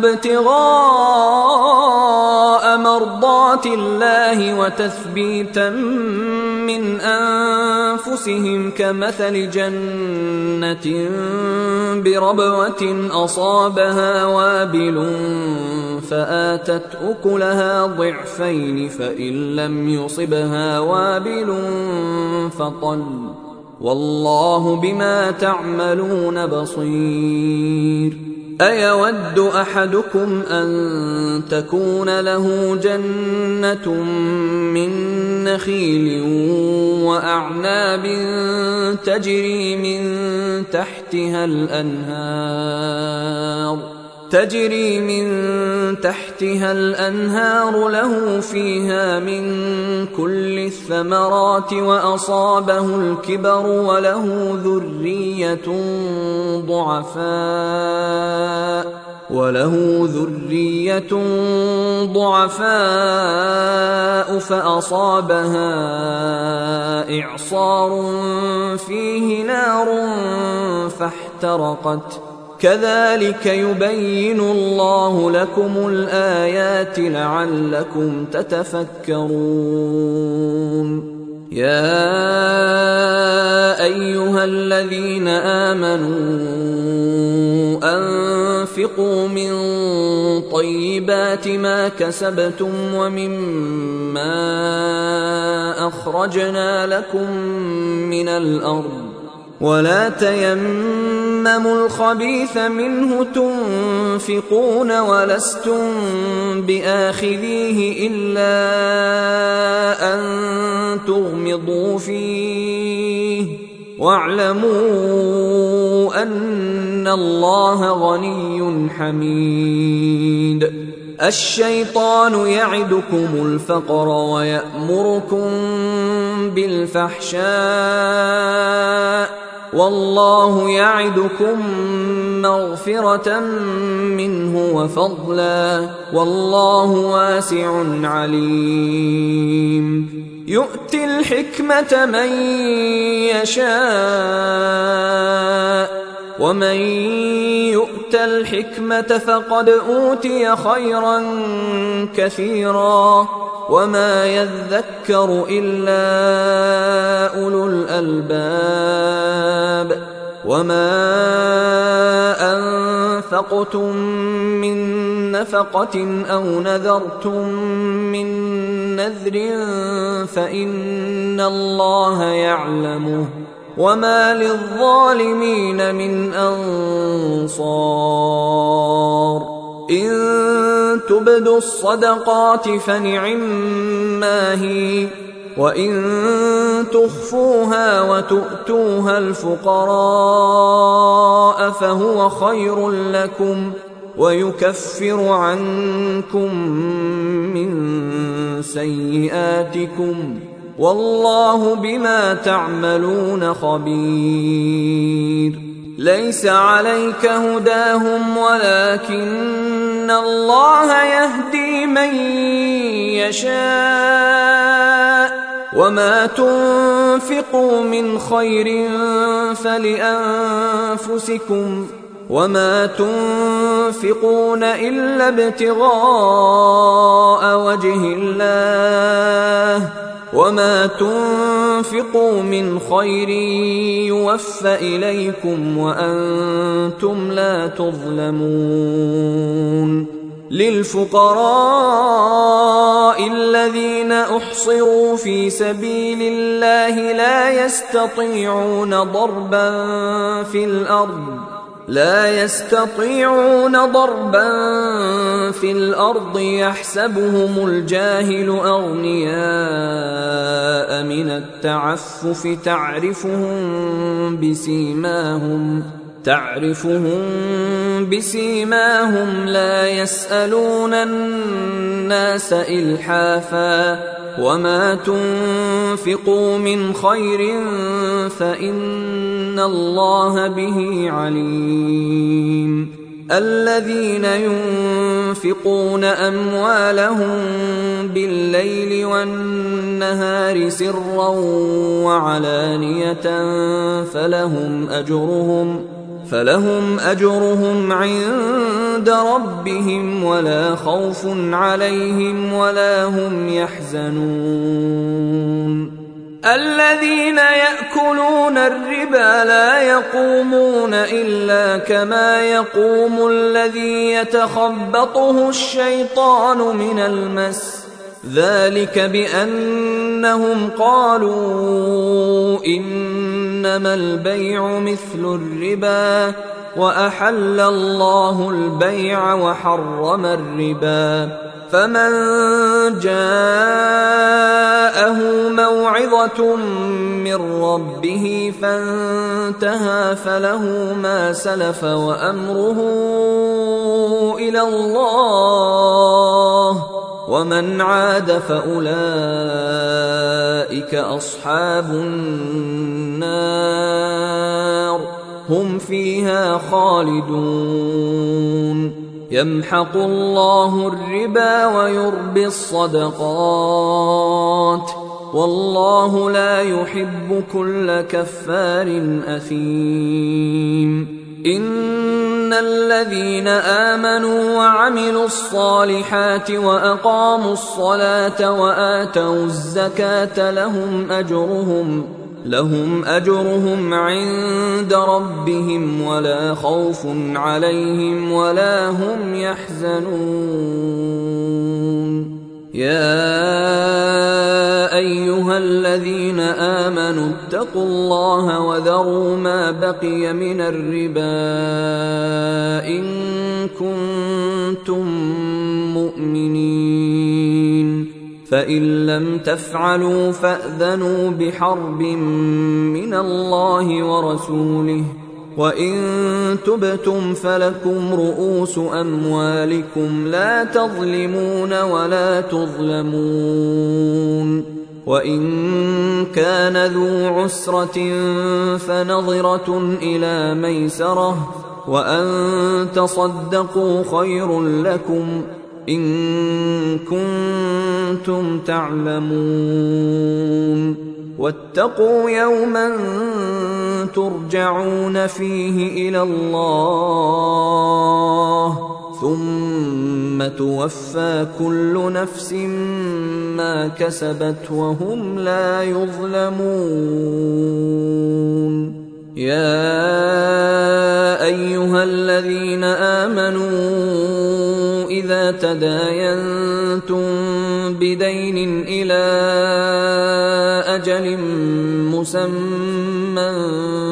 ابتغاء مرضات الله وتثبيتا من أنفسهم كمثل جنة بربوة أصابها وابل فآتت أكلها ضعفين فإن لم يصبها وابل فطل والله بما تعملون بصير. أيود أحدكم أن تكون له جنة من نخيل وأعناب تجري من تحتها الأنهار له فيها من كل الثمرات وأصابه الكبر وله ذرية ضعفاء فأصابها إعصار فيه نار فاحترقت كذلك يبين الله لكم الآيات لعلكم تتفكرون. يا أيها الذين آمنوا أنفقوا من طيبات ما كسبتم ومما أخرجنا لكم من الأرض ولا تيمموا الخبيث منه تنفقون ولستم بآخذيه إلا أن تغمضوا فيه واعلموا أن الله غني حميد. الشيطان يعدكم الفقر ويأمركم بالفحشاء والله يعدكم مغفرة منه وفضلا والله واسع عليم. يؤتي الحكمة من يشاء ومن يؤت الحكمة فقد أوتي خيرا كثيرا وما يذكر إلا أولو الألباب. وما أنفقتم من نفقة أو نذرتم من نذر فإن الله يعلمه وما للظالمين من أنصار. إن تبدوا الصدقات فنعما هي وإن تخفوها وتؤتوها الفقراء فهو خير لكم ويكفر عنكم من سيئاتكم والله بما تعملون خبير. ليس عليك هداهم ولكن الله يهدي من يشاء وما تنفقوا من خير فلأنفسكم وما تنفقون إلا ابتغاء وجه الله وما تنفقوا من خير يوفى إليكم وأنتم لا تظلمون. للفقراء الذين أحصروا في سبيل الله لا يستطيعون ضربا في الأرض يحسبهم الجاهل أغنياء من التعفف تعرفهم بسيماهم لا يسألون الناس إلحافا وما تنفقوا من خير فإن الله به عليم. الذين ينفقون أموالهم بالليل والنهار سرا وعلانية فلهم أجرهم عند ربهم ولا خوف عليهم ولا هم يحزنون. الذين يأكلون الربا لا يقومون إلا كما يقوم الذي يتخبطه الشيطان من المس، ذلك بأنهم قالوا إنما البيع مثل الربا وأحل الله البيع وحرم الربا. فمن جاءه موعظة من ربه فانتهى فله ما سلف وأمره إلى الله، ومن عاد فأولئك أصحاب النار هم فيها خالدون. يمحق الله الربا ويربي الصدقات والله لا يحب كل كفار أثيم. إن الذين آمنوا وعملوا الصالحات وأقاموا الصلاة وآتوا الزكاة لهم أجرهم عند ربهم ولا خوف عليهم ولا هم يحزنون. يا أيها الذين آمنوا اتقوا الله وذروا ما بقي من الربا إن كنتم مؤمنين، فإن لم تفعلوا فأذنوا بحرب من الله ورسوله، وإن تبتم فلكم رؤوس أموالكم لا تظلمون ولا تظلمون. وإن كان ذو عسرة فنظرة إلى ميسرة وأن تصدقوا خير لكم إن كنتم تعلمون. واتقوا يوما ترجعون فيه إلى الله ثم توفى كل نفس ما كسبت وهم لا يظلمون. يا أيها الذين آمنوا إذا تداينتم بدين إلى أجل مسمى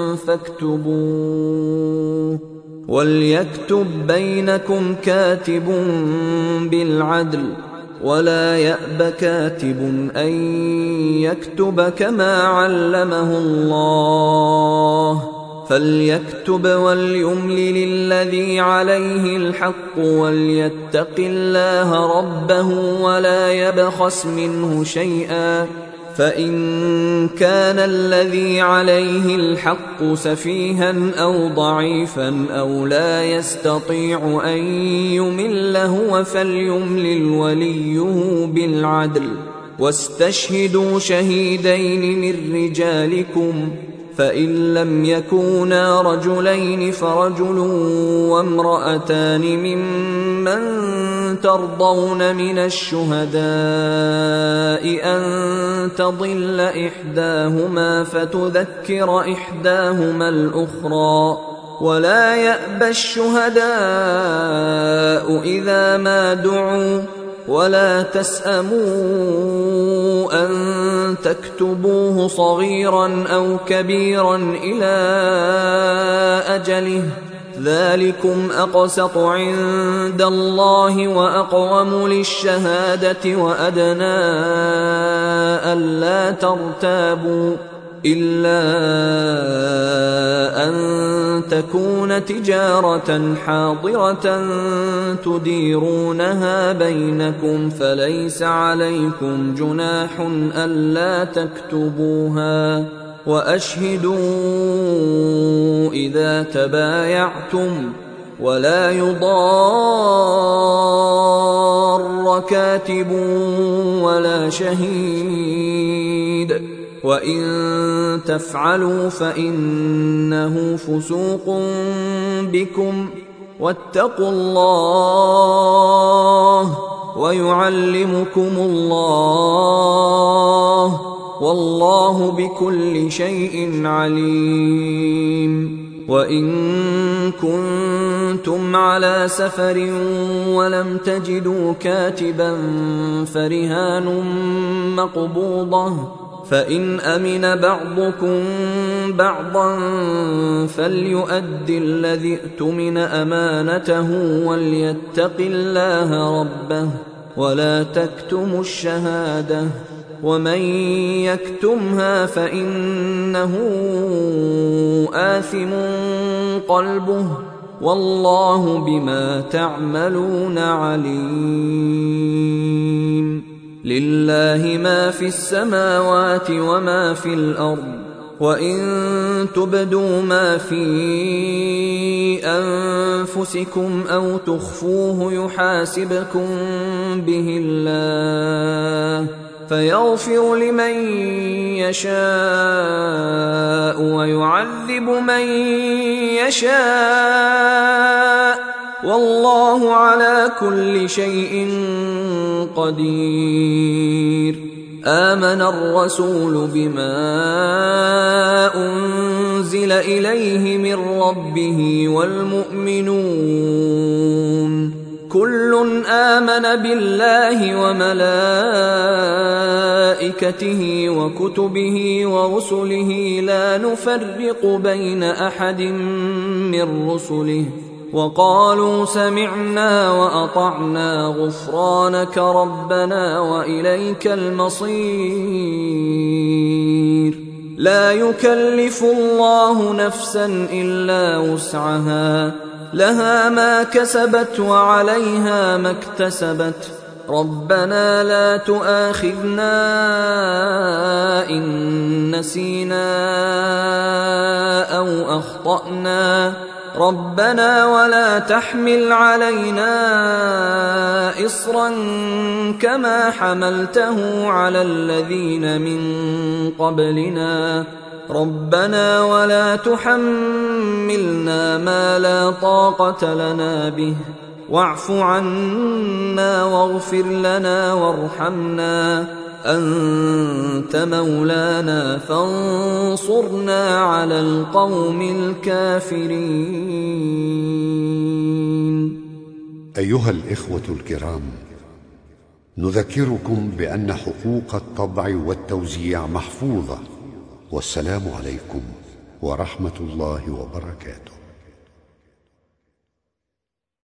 فاكتبوه، وليكتب بينكم كاتب بالعدل ولا يأب كاتب أن يكتب كما علمه الله، فليكتب وليملل الذي عليه الحق وليتق الله ربه ولا يبخس منه شيئا، فإن كان الذي عليه الحق سفيها أو ضعيفا أو لا يستطيع أن يمل هو فليملل وليه بالعدل، واستشهدوا شهيدين من رجالكم، فإن لم يكونا رجلين فرجل وامرأتان ممن ترضون من الشهداء أن تضل إحداهما فتذكر إحداهما الأخرى، ولا يأبى الشهداء إذا ما دعوا، ولا تسأموا أن تكتبوه صغيرا أو كبيرا إلى أجله، ذلكم أقسط عند الله وأقوم للشهادة وأدنى ألا ترتابوا، إلا أن تكون تجارة حاضرة تديرونها بينكم فليس عليكم جناح ألا تكتبوها، وأشهدوا إذا تبايعتم، ولا يضار كاتب ولا شهيد، وإن تفعلوا فإنه فسوق بكم، واتقوا الله ويعلمكم الله، والله بكل شيء عليم. وإن كنتم على سفر ولم تجدوا كاتبا فرهان مقبوضة، فإن أمن بعضكم بعضا فليؤد الذي اؤتمن أمانته وليتق الله ربه ولا تكتموا الشهادة، ومن يكتمها فإنه آثم قلبه، والله بما تعملون عليم. لله ما في السماوات وما في الأرض، وإن تبدوا ما في أنفسكم أو تخفوه يحاسبكم به الله، فيغفر لمن يشاء ويعذب من يشاء، والله على كل شيء قدير. آمن الرسول بما أنزل إليه من ربه والمؤمنون كل آمن بالله وملائكته وكتبه ورسله لا نفرق بين أحد من رسله، وقالوا سمعنا وأطعنا غفرانك ربنا وإليك المصير. لا يكلف الله نفسا إلا وسعها، لها ما كسبت وعليها ما اكتسبت. ربنا لا تؤاخذنا إن نسينا أو أخطأنا، ربنا ولا تحمل علينا إصرا كما حملته على الذين من قبلنا، ربنا ولا تحملنا ما لا طاقة لنا به، واعف عنا واغفر لنا وارحمنا، أنت مولانا فانصرنا على القوم الكافرين. أيها الإخوة الكرام، نذكركم بأن حقوق الطبع والتوزيع محفوظة، والسلام عليكم ورحمة الله وبركاته.